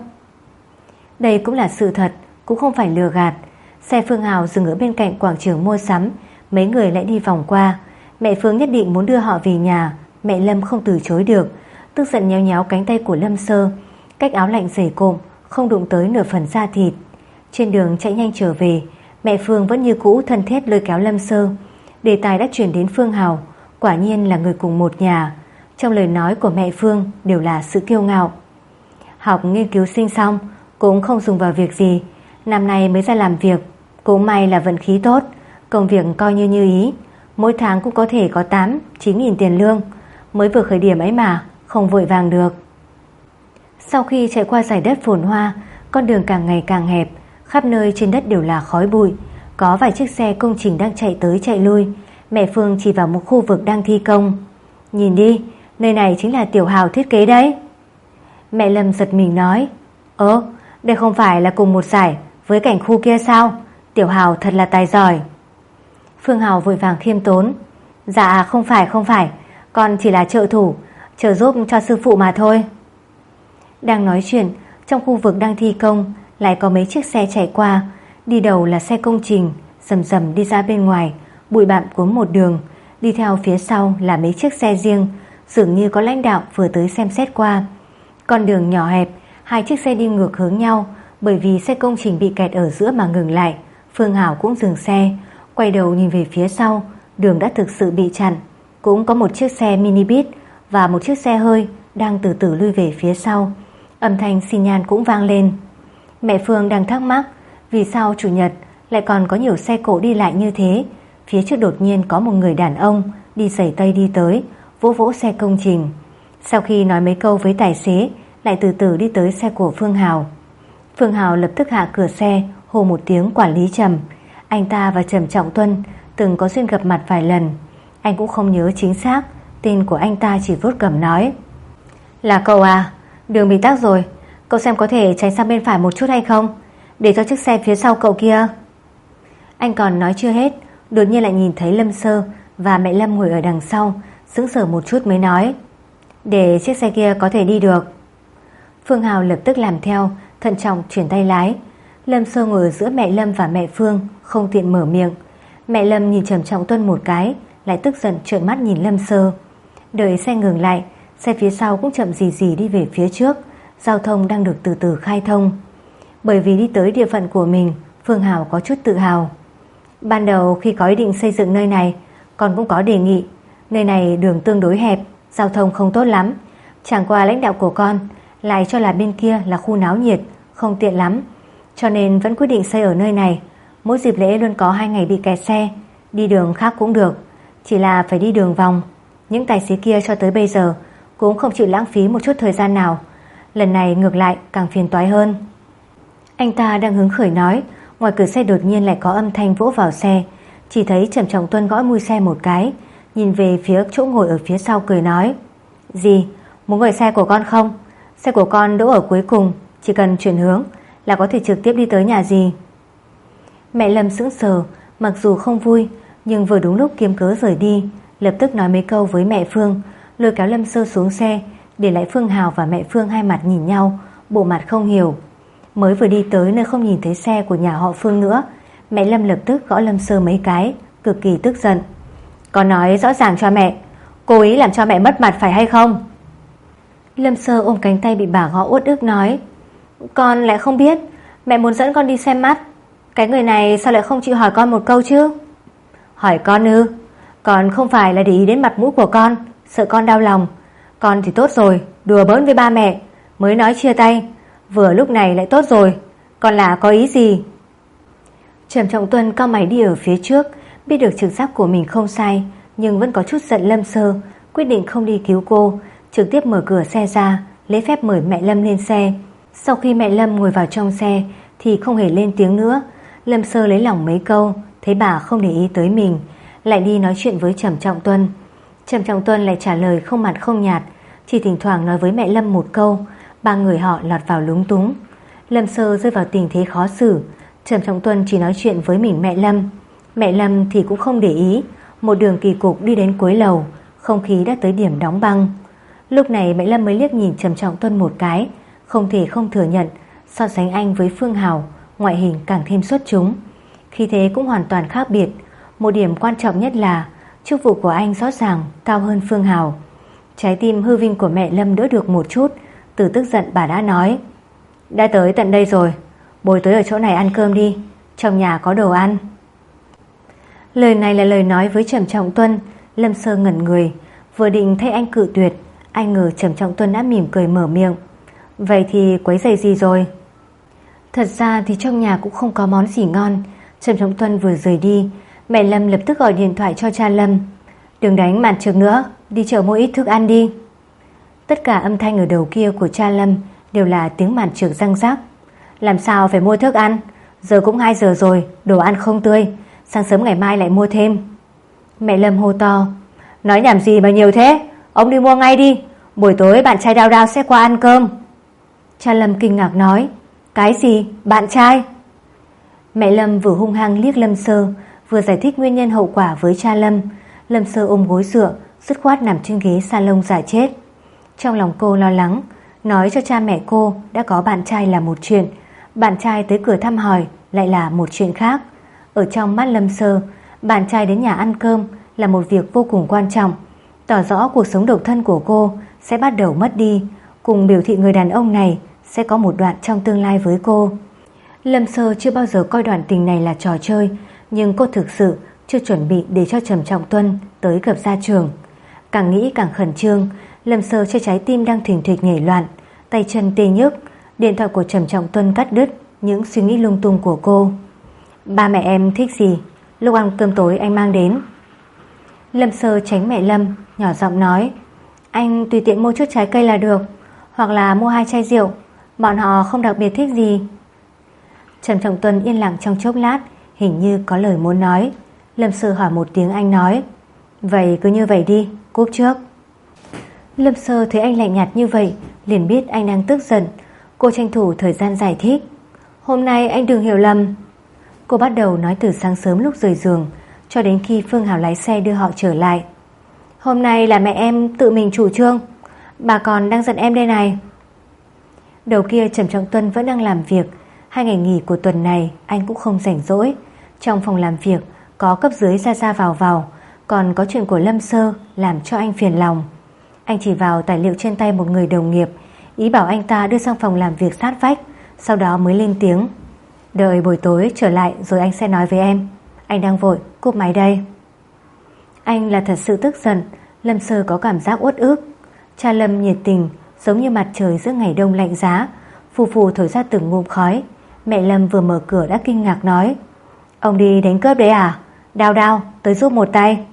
Đây cũng là sự thật, cũng không phải lừa gạt. Xe Phương Hào dừng ở bên cạnh quảng trường mua sắm, mấy người lại đi vòng qua. Mẹ Phương nhất định muốn đưa họ về nhà, mẹ Lâm không từ chối được, tức giận nhéo nhéo cánh tay của Lâm Sơ, cách áo lạnh dày cộm, không đụng tới nửa phần da thịt. Trên đường chạy nhanh trở về, mẹ Phương vẫn như cũ thân thiết lôi kéo Lâm Sơ. Đề tài đã chuyển đến Phương Hào, quả nhiên là người cùng một nhà. Trong lời nói của mẹ Phương đều là sự kiêu ngạo. Học nghiên cứu sinh xong cũng không dùng vào việc gì, năm nay mới ra làm việc, cũng may là vận khí tốt, công việc coi như như ý, mỗi tháng cũng có thể có tám, chín nghìn tiền lương, mới vừa khởi điểm ấy mà, không vội vàng được. Sau khi chạy qua dải đất phồn hoa, con đường càng ngày càng hẹp, khắp nơi trên đất đều là khói bụi, có vài chiếc xe công trình đang chạy tới chạy lui. Mẹ Phương chỉ vào một khu vực đang thi công, nhìn đi, nơi này chính là Tiểu Hào thiết kế đấy. Mẹ Lâm giật mình nói, ơ, đây không phải là cùng một giải với cảnh khu kia sao? Tiểu Hào thật là tài giỏi. Phương Hào vội vàng khiêm tốn, dạ không phải không phải, con chỉ là trợ thủ, chờ giúp cho sư phụ mà thôi. Đang nói chuyện, trong khu vực đang thi công lại có mấy chiếc xe chạy qua. Đi đầu là xe công trình, rầm rầm đi ra bên ngoài, bụi bặm cuốn một đường. Đi theo phía sau là mấy chiếc xe riêng, dường như có lãnh đạo vừa tới xem xét qua. Con đường nhỏ hẹp, hai chiếc xe đi ngược hướng nhau, bởi vì xe công trình bị kẹt ở giữa mà ngừng lại. Phương Hảo cũng dừng xe, quay đầu nhìn về phía sau, đường đã thực sự bị chặn. Cũng có một chiếc xe mini bus và một chiếc xe hơi đang từ từ lui về phía sau. Âm thanh xi nhan cũng vang lên. Mẹ Phương đang thắc mắc vì sao chủ nhật lại còn có nhiều xe cộ đi lại như thế. Phía trước đột nhiên có một người đàn ông đi giày tây đi tới, vỗ vỗ xe công trình. Sau khi nói mấy câu với tài xế, lại từ từ đi tới xe của Phương Hào. Phương Hào lập tức hạ cửa xe, hô một tiếng quản lý Trầm. Anh ta và Trầm Trọng Tuân từng có duyên gặp mặt vài lần. Anh cũng không nhớ chính xác tên của anh ta, chỉ vuốt cằm nói: Là cậu à? Đường bị tắc rồi, cậu xem có thể tránh sang bên phải một chút hay không, để cho chiếc xe phía sau cậu kia. Anh còn nói chưa hết, đột nhiên lại nhìn thấy Lâm Sơ và mẹ Lâm ngồi ở đằng sau, sững sờ một chút mới nói: Để chiếc xe kia có thể đi được. Phương Hào lập tức làm theo, thận trọng chuyển tay lái. Lâm Sơ ngồi ở giữa mẹ Lâm và mẹ Phương, không tiện mở miệng. Mẹ Lâm nhìn Trầm Trọng Tuân một cái, lại tức giận trợn mắt nhìn Lâm Sơ. Đợi xe ngừng lại, xe phía sau cũng chậm rì rì đi về phía trước. Giao thông đang được từ từ khai thông. Bởi vì đi tới địa phận của mình, Phương Hào có chút tự hào. Ban đầu khi có ý định xây dựng nơi này, con cũng có đề nghị. Nơi này đường tương đối hẹp, giao thông không tốt lắm. Chẳng qua lãnh đạo của con lại cho là bên kia là khu náo nhiệt, không tiện lắm, cho nên vẫn quyết định xây ở nơi này. Mỗi dịp lễ luôn có hai ngày bị kẹt xe, đi đường khác cũng được, chỉ là phải đi đường vòng. Những tài xế kia cho tới bây giờ cũng không chịu lãng phí một chút thời gian nào. Lần này ngược lại càng phiền toái hơn. Anh ta đang hứng khởi nói, ngoài cửa xe đột nhiên lại có âm thanh vỗ vào xe. Chỉ thấy Trầm Trọng Tuân gõ mui xe một cái, nhìn về phía chỗ ngồi ở phía sau cười nói: Gì, muốn ngồi xe của con không? Xe của con đỗ ở cuối cùng, chỉ cần chuyển hướng là có thể trực tiếp đi tới nhà dì. Mẹ Lâm sững sờ, mặc dù không vui, nhưng vừa đúng lúc kiếm cớ rời đi, lập tức nói mấy câu với mẹ Phương, lôi kéo Lâm Sơ xuống xe, để lại Phương Hào và mẹ Phương hai mặt nhìn nhau, bộ mặt không hiểu. Mới vừa đi tới nơi không nhìn thấy xe của nhà họ Phương nữa, mẹ Lâm lập tức gõ Lâm Sơ mấy cái, cực kỳ tức giận. Con nói rõ ràng cho mẹ, cố ý làm cho mẹ mất mặt phải hay không? Lâm Sơ ôm cánh tay bị bà gõ uất ức nói: Con lại không biết, mẹ muốn dẫn con đi xem mắt. Cái người này sao lại không chịu hỏi con một câu chứ? Hỏi con ư? Con không phải là để ý đến mặt mũi của con, sợ con đau lòng. Con thì tốt rồi, đùa bỡn với ba mẹ, mới nói chia tay, vừa lúc này lại tốt rồi. Con là có ý gì? Trầm Trọng Tuân cau mày đi ở phía trước, biết được trực giác của mình không sai, nhưng vẫn có chút giận Lâm Sơ, quyết định không đi cứu cô, trực tiếp mở cửa xe ra, lấy phép mời mẹ Lâm lên xe. Sau khi mẹ Lâm ngồi vào trong xe thì không hề lên tiếng nữa. Lâm Sơ lấy lòng mấy câu, thấy bà không để ý tới mình, lại đi nói chuyện với Trầm Trọng Tuân. Trầm Trọng Tuân lại trả lời không mặn không nhạt, chỉ thỉnh thoảng nói với mẹ Lâm một câu. Ba người họ lọt vào lúng túng. Lâm Sơ rơi vào tình thế khó xử. Trầm Trọng Tuân chỉ nói chuyện với mình mẹ Lâm. Mẹ Lâm thì cũng không để ý. Một đường kỳ cục đi đến cuối lầu, không khí đã tới điểm đóng băng. Lúc này mẹ Lâm mới liếc nhìn Trầm Trọng Tuân một cái, không thể không thừa nhận, so sánh anh với Phương Hào, ngoại hình càng thêm xuất chúng, khí thế cũng hoàn toàn khác biệt. Một điểm quan trọng nhất là chức vụ của anh rõ ràng cao hơn Phương Hào. Trái tim hư vinh của mẹ Lâm đỡ được một chút. Từ tức giận bà đã nói: Đã tới tận đây rồi, bồi tới ở chỗ này ăn cơm đi, trong nhà có đồ ăn. Lời này là lời nói với Trầm Trọng Tuân. Lâm Sơ ngẩn người, vừa định thay anh cự tuyệt, anh ngờ Trầm Trọng Tuân đã mỉm cười mở miệng: Vậy thì quấy rầy gì rồi? Thật ra thì trong nhà cũng không có món gì ngon. Trầm Trọng Tuân vừa rời đi, mẹ Lâm lập tức gọi điện thoại cho cha Lâm: Đừng đánh màn trược nữa, đi chợ mua ít thức ăn đi. Tất cả âm thanh ở đầu kia của cha Lâm đều là tiếng màn trược răng rắc. Làm sao phải mua thức ăn? Giờ cũng hai giờ rồi, đồ ăn không tươi, sáng sớm ngày mai lại mua thêm. Mẹ Lâm hô to: Nói nhảm gì mà nhiều thế, ông đi mua ngay đi, buổi tối bạn trai Đao Đao sẽ qua ăn cơm. Cha Lâm kinh ngạc nói: Cái gì? Bạn trai? Mẹ Lâm vừa hung hăng liếc Lâm Sơ, vừa giải thích nguyên nhân hậu quả với cha Lâm. Lâm Sơ ôm gối dựa, dứt khoát nằm trên ghế salon giả chết. Trong lòng cô lo lắng, nói cho cha mẹ cô đã có bạn trai là một chuyện, bạn trai tới cửa thăm hỏi lại là một chuyện khác. Ở trong mắt Lâm Sơ, bạn trai đến nhà ăn cơm là một việc vô cùng quan trọng, tỏ rõ cuộc sống độc thân của cô sẽ bắt đầu mất đi, cùng biểu thị người đàn ông này sẽ có một đoạn trong tương lai với cô. Lâm Sơ chưa bao giờ coi đoạn tình này là trò chơi, nhưng cô thực sự chưa chuẩn bị để cho Trầm Trọng Tuân tới gặp gia trưởng. Càng nghĩ càng khẩn trương, Lâm Sơ cho trái tim đang thình thịch nhảy loạn, tay chân tê nhức. Điện thoại của Trầm Trọng Tuân cắt đứt những suy nghĩ lung tung của cô. Ba mẹ em thích gì? Lúc ăn cơm tối anh mang đến. Lâm Sơ tránh mẹ Lâm, nhỏ giọng nói, anh tùy tiện mua chút trái cây là được, hoặc là mua hai chai rượu, bọn họ không đặc biệt thích gì. Trầm Trọng Tuân yên lặng trong chốc lát, hình như có lời muốn nói. Lâm Sơ hỏi một tiếng, anh nói, vậy cứ như vậy đi, cúp trước. Lâm Sơ thấy anh lạnh nhạt như vậy, liền biết anh đang tức giận. Cô tranh thủ thời gian giải thích, hôm nay anh đừng hiểu lầm. Cô bắt đầu nói từ sáng sớm lúc rời giường cho đến khi Phương Hảo lái xe đưa họ trở lại. Hôm nay là mẹ em tự mình chủ trương, bà còn đang giận em đây này. Đầu kia Trầm Trọng Tuân vẫn đang làm việc. Hai ngày nghỉ của tuần này anh cũng không rảnh rỗi. Trong phòng làm việc có cấp dưới ra ra vào vào, còn có chuyện của Lâm Sơ làm cho anh phiền lòng. Anh chỉ vào tài liệu trên tay một người đồng nghiệp, ý bảo anh ta đưa sang phòng làm việc sát vách, sau đó mới lên tiếng, đợi buổi tối trở lại rồi anh sẽ nói với em. Anh đang vội, cúp máy đây. Anh là thật sự tức giận. Lâm Sơ có cảm giác uất ức. Cha Lâm nhiệt tình, giống như mặt trời giữa ngày đông lạnh giá, phù phù thổi ra từng ngụm khói. Mẹ Lâm vừa mở cửa đã kinh ngạc nói, ông đi đánh cướp đấy à? Đao Đao, tới giúp một tay.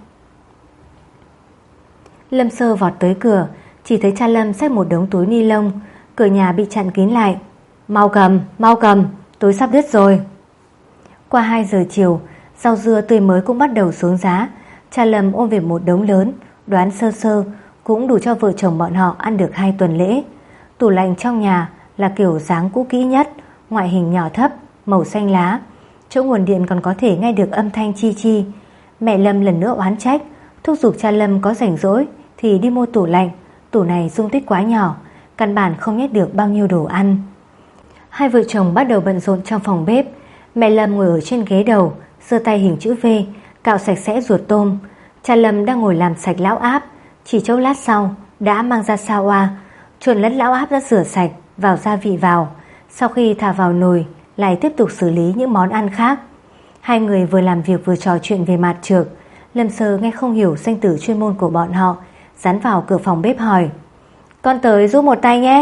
Lâm Sơ vọt tới cửa, chỉ thấy cha Lâm xách một đống túi ni lông. Cửa nhà bị chặn kín lại. Mau cầm, mau cầm, túi sắp đứt rồi. Qua hai giờ chiều, rau dưa tươi mới cũng bắt đầu xuống giá. Cha Lâm ôm về một đống lớn, đoán sơ sơ cũng đủ cho vợ chồng bọn họ ăn được hai tuần lễ. Tủ lạnh trong nhà là kiểu dáng cũ kỹ nhất, ngoại hình nhỏ thấp, màu xanh lá. Chỗ nguồn điện còn có thể nghe được âm thanh chi chi. Mẹ Lâm lần nữa oán trách, thúc giục cha Lâm có rảnh rỗi thì đi mua tủ lạnh. Tủ này dung tích quá nhỏ, căn bản không nhét được bao nhiêu đồ ăn. Hai vợ chồng bắt đầu bận rộn trong phòng bếp. Mẹ Lâm ngồi ở trên ghế đầu, giơ tay hình chữ V, cạo sạch sẽ ruột tôm. Cha Lâm đang ngồi làm sạch lão áp, chỉ chốc lát sau đã mang ra sao oa, chuồn lẫn lão áp đã rửa sạch, vào gia vị vào. Sau khi thả vào nồi, lại tiếp tục xử lý những món ăn khác. Hai người vừa làm việc vừa trò chuyện về mặt trược. Lâm Sơ nghe không hiểu danh từ chuyên môn của bọn họ, dán vào cửa phòng bếp hỏi, con tới giúp một tay nhé.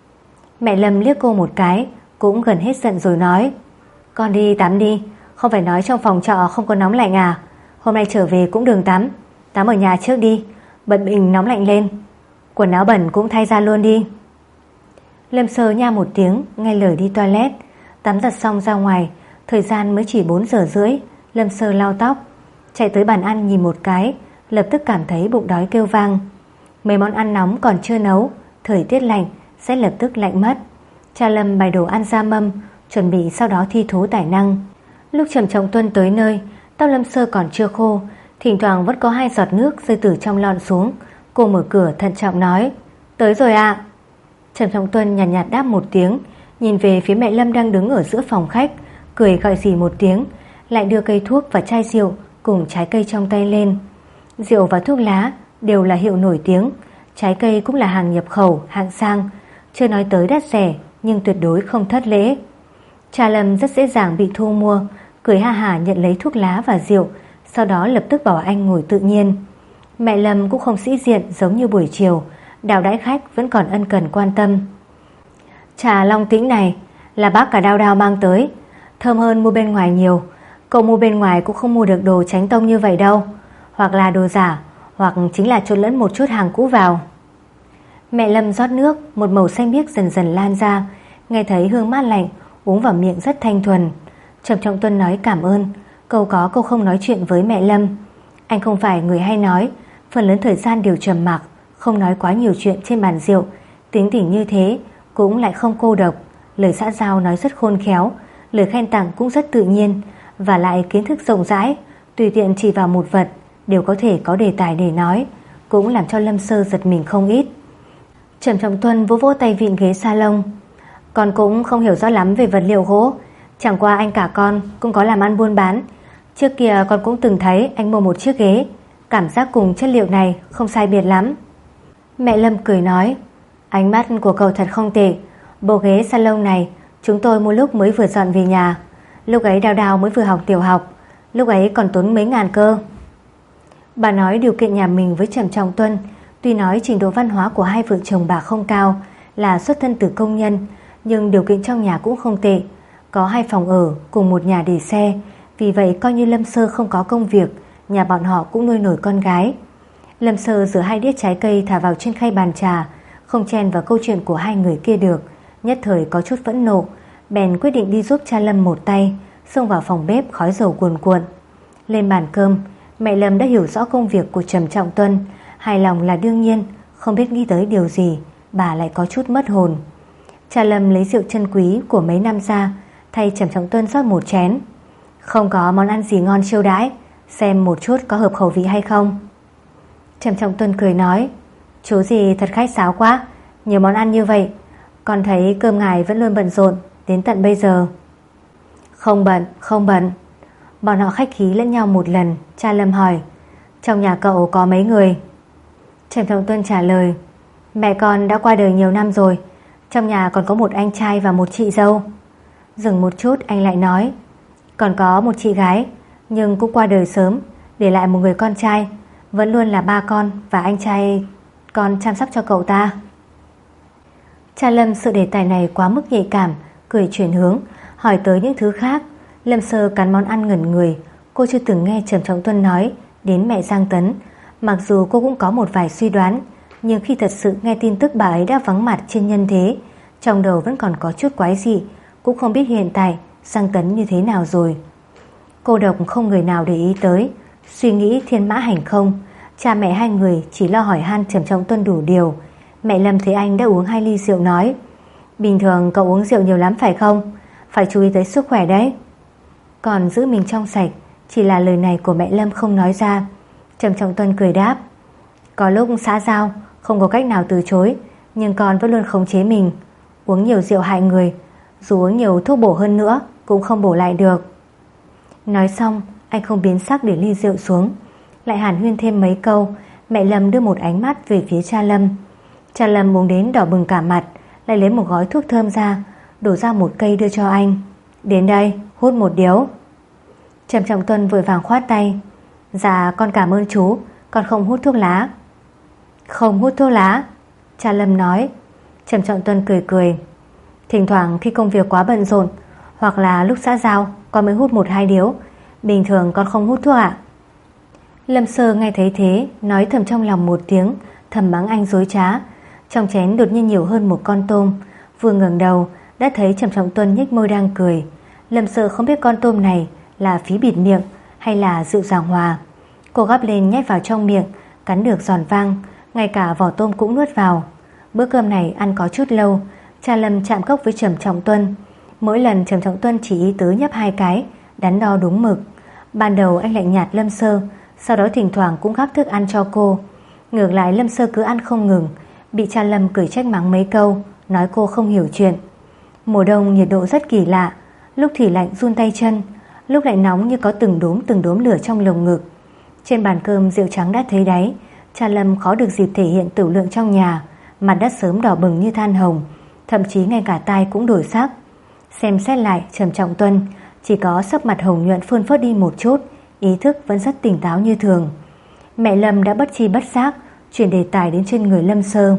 Mẹ Lâm liếc cô một cái, cũng gần hết giận rồi nói, con đi tắm đi, không phải nói trong phòng trọ không có nóng lạnh à? Hôm nay trở về cũng đừng tắm, tắm ở nhà trước đi, bật bình nóng lạnh lên. Quần áo bẩn cũng thay ra luôn đi. Lâm Sơ nha một tiếng, nghe lời đi toilet. Tắm giặt xong ra ngoài, thời gian mới chỉ bốn giờ rưỡi. Lâm Sơ lau tóc, chạy tới bàn ăn nhìn một cái, lập tức cảm thấy bụng đói kêu vang. Mấy món ăn nóng còn chưa nấu, thời tiết lạnh sẽ lập tức lạnh mất. Cha Lâm bày đồ ăn ra mâm, chuẩn bị sau đó thi thố tài năng. Lúc Trầm Trọng Tuân tới nơi, tóc Lâm Sơ còn chưa khô, thỉnh thoảng vẫn có hai giọt nước rơi từ trong lon xuống. Cô mở cửa thận trọng nói, tới rồi ạ. À. Trầm Trọng Tuân nhàn nhạt, nhạt đáp một tiếng, nhìn về phía mẹ Lâm đang đứng ở giữa phòng khách, cười gọi xì một tiếng, lại đưa cây thuốc và chai rượu cùng trái cây trong tay lên. Rượu và thuốc lá đều là hiệu nổi tiếng, trái cây cũng là hàng nhập khẩu, hạng sang, chưa nói tới đắt rẻ nhưng tuyệt đối không thất lễ. Cha Lâm rất dễ dàng bị thu mua, cười ha hả nhận lấy thuốc lá và rượu, sau đó lập tức bảo anh ngồi tự nhiên. Mẹ Lâm cũng không sĩ diện giống như buổi chiều, đào đãi khách vẫn còn ân cần quan tâm. Trà Long Tĩnh này là bác cả Đao Đao mang tới, thơm hơn mua bên ngoài nhiều. Cậu mua bên ngoài cũng không mua được đồ tránh tông như vậy đâu, hoặc là đồ giả, hoặc chính là trộn lẫn một chút hàng cũ vào. Mẹ Lâm rót nước, một màu xanh biếc dần dần lan ra, nghe thấy hương mát lạnh, uống vào miệng rất thanh thuần. Trầm Trọng Tuân nói cảm ơn, câu có câu không nói chuyện với mẹ Lâm. Anh không phải người hay nói, phần lớn thời gian đều trầm mặc, không nói quá nhiều chuyện trên bàn rượu. Tính tình như thế cũng lại không cô độc, lời xã giao nói rất khôn khéo, lời khen tặng cũng rất tự nhiên, và lại kiến thức rộng rãi, tùy tiện chỉ vào một vật đều có thể có đề tài để nói, cũng làm cho Lâm Sơ giật mình không ít. Trầm Trọng Tuân vỗ vỗ tay vịn ghế salon. Con cũng không hiểu rõ lắm về vật liệu gỗ, chẳng qua anh cả con cũng có làm ăn buôn bán. Trước kia con cũng từng thấy anh mua một chiếc ghế, cảm giác cùng chất liệu này không sai biệt lắm. Mẹ Lâm cười nói, ánh mắt của cậu thật không tệ. Bộ ghế salon này chúng tôi mua lúc mới vừa dọn về nhà. Lúc ấy Đào Đào mới vừa học tiểu học, lúc ấy còn tốn mấy ngàn cơ. Bà nói điều kiện nhà mình với Trầm Trọng Tuân. Tuy nói trình độ văn hóa của hai vợ chồng bà không cao, là xuất thân từ công nhân, nhưng điều kiện trong nhà cũng không tệ. Có hai phòng ở cùng một nhà để xe. Vì vậy coi như Lâm Sơ không có công việc, nhà bọn họ cũng nuôi nổi con gái. Lâm Sơ rửa hai đĩa trái cây thả vào trên khay bàn trà, không chen vào câu chuyện của hai người kia được. Nhất thời có chút phẫn nộ, bèn quyết định đi giúp cha Lâm một tay, xông vào phòng bếp khói dầu cuồn cuộn. Lên bàn cơm, mẹ Lâm đã hiểu rõ công việc của Trầm Trọng Tuân, hài lòng là đương nhiên. Không biết nghĩ tới điều gì, bà lại có chút mất hồn. Cha Lâm lấy rượu chân quý của mấy năm ra, thay Trầm Trọng Tuân rót một chén. Không có món ăn gì ngon chiêu đãi, xem một chút có hợp khẩu vị hay không. Trầm Trọng Tuân cười nói, chú gì thật khách sáo quá, nhiều món ăn như vậy. Con thấy cơm ngài vẫn luôn bận rộn đến tận bây giờ. Không bận, không bận. Bọn họ khách khí lẫn nhau một lần. Cha Lâm hỏi, trong nhà cậu có mấy người? Trầm Trọng Tuân trả lời, mẹ con đã qua đời nhiều năm rồi, trong nhà còn có một anh trai và một chị dâu. Dừng một chút anh lại nói, còn có một chị gái, nhưng cũng qua đời sớm, để lại một người con trai. Vẫn luôn là ba con và anh trai con chăm sóc cho cậu ta. Cha Lâm sự đề tài này quá mức nhạy cảm, cười chuyển hướng, hỏi tới những thứ khác. Lâm Sơ cắn món ăn ngẩn người. Cô chưa từng nghe Trầm Trọng Tuân nói đến mẹ Giang Tấn. Mặc dù cô cũng có một vài suy đoán, nhưng khi thật sự nghe tin tức bà ấy đã vắng mặt trên nhân thế, trong đầu vẫn còn có chút quái dị. Cũng không biết hiện tại Giang Tấn như thế nào rồi. Cô độc không người nào để ý tới, suy nghĩ thiên mã hành không. Cha mẹ hai người chỉ lo hỏi han Trầm Trọng Tuân đủ điều. Mẹ Lâm thấy anh đã uống hai ly rượu nói, bình thường cậu uống rượu nhiều lắm phải không? Phải chú ý tới sức khỏe đấy. Còn giữ mình trong sạch, chỉ là lời này của mẹ Lâm không nói ra. Trầm Trọng Tuân cười đáp, có lúc xã giao không có cách nào từ chối, nhưng con vẫn luôn khống chế mình. Uống nhiều rượu hại người, dù uống nhiều thuốc bổ hơn nữa cũng không bổ lại được. Nói xong anh không biến sắc để ly rượu xuống, lại hàn huyên thêm mấy câu. Mẹ Lâm đưa một ánh mắt về phía cha Lâm. Cha Lâm uống đến đỏ bừng cả mặt, lại lấy một gói thuốc thơm ra, đổ ra một cây đưa cho anh. Đến đây, hút một điếu. Trầm Trọng Tuân vội vàng khoát tay, dạ con cảm ơn chú, con không hút thuốc lá. Không hút thuốc lá? Cha Lâm nói. Trầm Trọng Tuân cười cười, thỉnh thoảng khi công việc quá bận rộn, hoặc là lúc xã giao con mới hút một hai điếu, bình thường con không hút thuốc ạ. Lâm Sơ nghe thấy thế, nói thầm trong lòng một tiếng, thầm mắng anh dối trá. Trong chén đột nhiên nhiều hơn một con tôm. Vừa ngẩng đầu đã thấy Trầm Trọng Tuân nhếch môi đang cười. Lâm Sơ không biết con tôm này là phí bịt miệng hay là rượu giảng hòa. Cô gắp lên nhét vào trong miệng, cắn được giòn vang, ngay cả vỏ tôm cũng nuốt vào. Bữa cơm này ăn có chút lâu. Cha Lâm chạm cốc với Trầm Trọng Tuân. Mỗi lần Trầm Trọng Tuân chỉ ý tứ nhấp hai cái, đắn đo đúng mực. Ban đầu anh lạnh nhạt Lâm Sơ, sau đó thỉnh thoảng cũng gắp thức ăn cho cô. Ngược lại Lâm Sơ cứ ăn không ngừng, bị cha Lâm cười trách mắng mấy câu, nói cô không hiểu chuyện. Mùa đông nhiệt độ rất kỳ lạ, lúc thì lạnh run tay chân, lúc lại nóng như có từng đốm từng đốm lửa trong lồng ngực. Trên bàn cơm rượu trắng đã thấy đáy. Cha Lâm khó được dịp thể hiện tửu lượng trong nhà, mặt đã sớm đỏ bừng như than hồng, thậm chí ngay cả tai cũng đổi sắc. Xem xét lại Trầm Trọng Tuân chỉ có sắc mặt hồng nhuận phơn phớt đi một chút, ý thức vẫn rất tỉnh táo như thường. Mẹ Lâm đã bất chi bất giác chuyển đề tài đến trên người Lâm Sơ.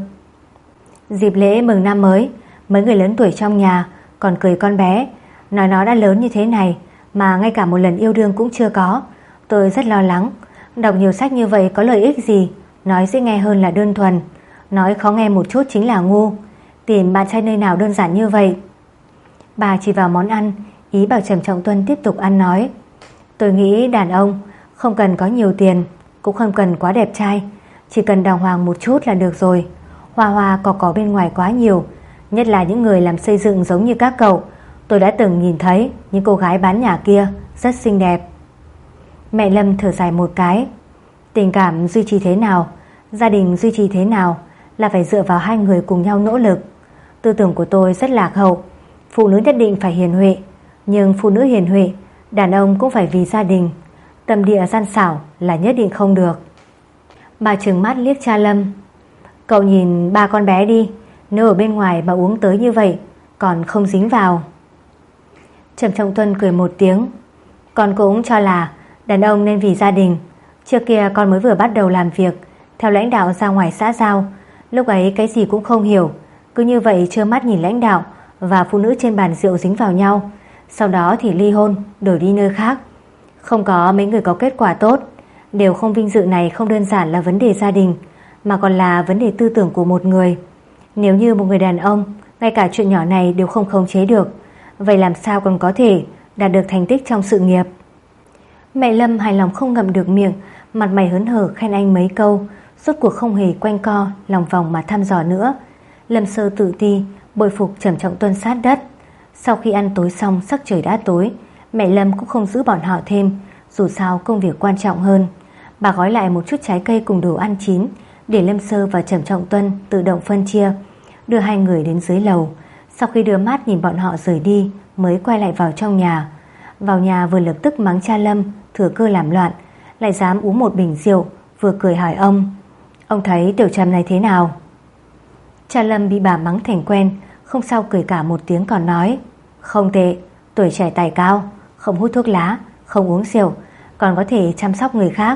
Dịp lễ mừng năm mới, mấy người lớn tuổi trong nhà còn cười con bé, nói nó đã lớn như thế này mà ngay cả một lần yêu đương cũng chưa có. Tôi rất lo lắng. Đọc nhiều sách như vậy có lợi ích gì? Nói dễ nghe hơn là đơn thuần, nói khó nghe một chút chính là ngu. Tìm bạn trai nơi nào đơn giản như vậy? Bà chỉ vào món ăn, ý bảo Trầm Trọng Tuân tiếp tục ăn nói. Tôi nghĩ đàn ông không cần có nhiều tiền, cũng không cần quá đẹp trai, chỉ cần đàng hoàng một chút là được rồi. Hoa hoa cỏ cỏ bên ngoài quá nhiều, nhất là những người làm xây dựng giống như các cậu. Tôi đã từng nhìn thấy những cô gái bán nhà kia rất xinh đẹp. Mẹ Lâm thở dài một cái. Tình cảm duy trì thế nào, gia đình duy trì thế nào là phải dựa vào hai người cùng nhau nỗ lực. Tư tưởng của tôi rất lạc hậu. Phụ nữ nhất định phải hiền huệ, nhưng phụ nữ hiền huệ, đàn ông cũng phải vì gia đình. Tâm địa gian xảo là nhất định không được. Bà trừng mắt liếc cha Lâm. Cậu nhìn ba con bé đi, nếu ở bên ngoài mà uống tới như vậy còn không dính vào. Trầm Trọng Tuân cười một tiếng. Con cũng cho là đàn ông nên vì gia đình. Trước kia con mới vừa bắt đầu làm việc theo lãnh đạo ra ngoài xã giao, lúc ấy cái gì cũng không hiểu, cứ như vậy trơ mắt nhìn lãnh đạo và phụ nữ trên bàn rượu dính vào nhau, sau đó thì ly hôn, đổi đi nơi khác. Không có mấy người có kết quả tốt. Đều không vinh dự này không đơn giản là vấn đề gia đình, mà còn là vấn đề tư tưởng của một người. Nếu như một người đàn ông ngay cả chuyện nhỏ này đều không khống chế được, vậy làm sao còn có thể đạt được thành tích trong sự nghiệp? Mẹ Lâm hài lòng không ngậm được miệng, mặt mày hớn hở khen anh mấy câu, rốt cuộc không hề quanh co lòng vòng mà thăm dò nữa. Lâm Sơ tự ti bội phục Trầm Trọng Tuân sát đất. Sau khi ăn tối xong, sắc trời đã tối, mẹ Lâm cũng không giữ bọn họ thêm, dù sao công việc quan trọng hơn. Bà gói lại một chút trái cây cùng đồ ăn chín để Lâm Sơ và Trầm Trọng Tuân tự động phân chia, đưa hai người đến dưới lầu. Sau khi đưa mắt nhìn bọn họ rời đi, mới quay lại vào trong nhà. Vào nhà vừa lập tức mắng cha Lâm thừa cơ làm loạn, lại dám uống một bình rượu, vừa cười hỏi ông: Ông thấy Tiểu Trầm này thế nào? Cha Lâm bị bà mắng thành quen, không sao cười cả một tiếng còn nói: Không tệ, tuổi trẻ tài cao, không hút thuốc lá, không uống rượu, còn có thể chăm sóc người khác.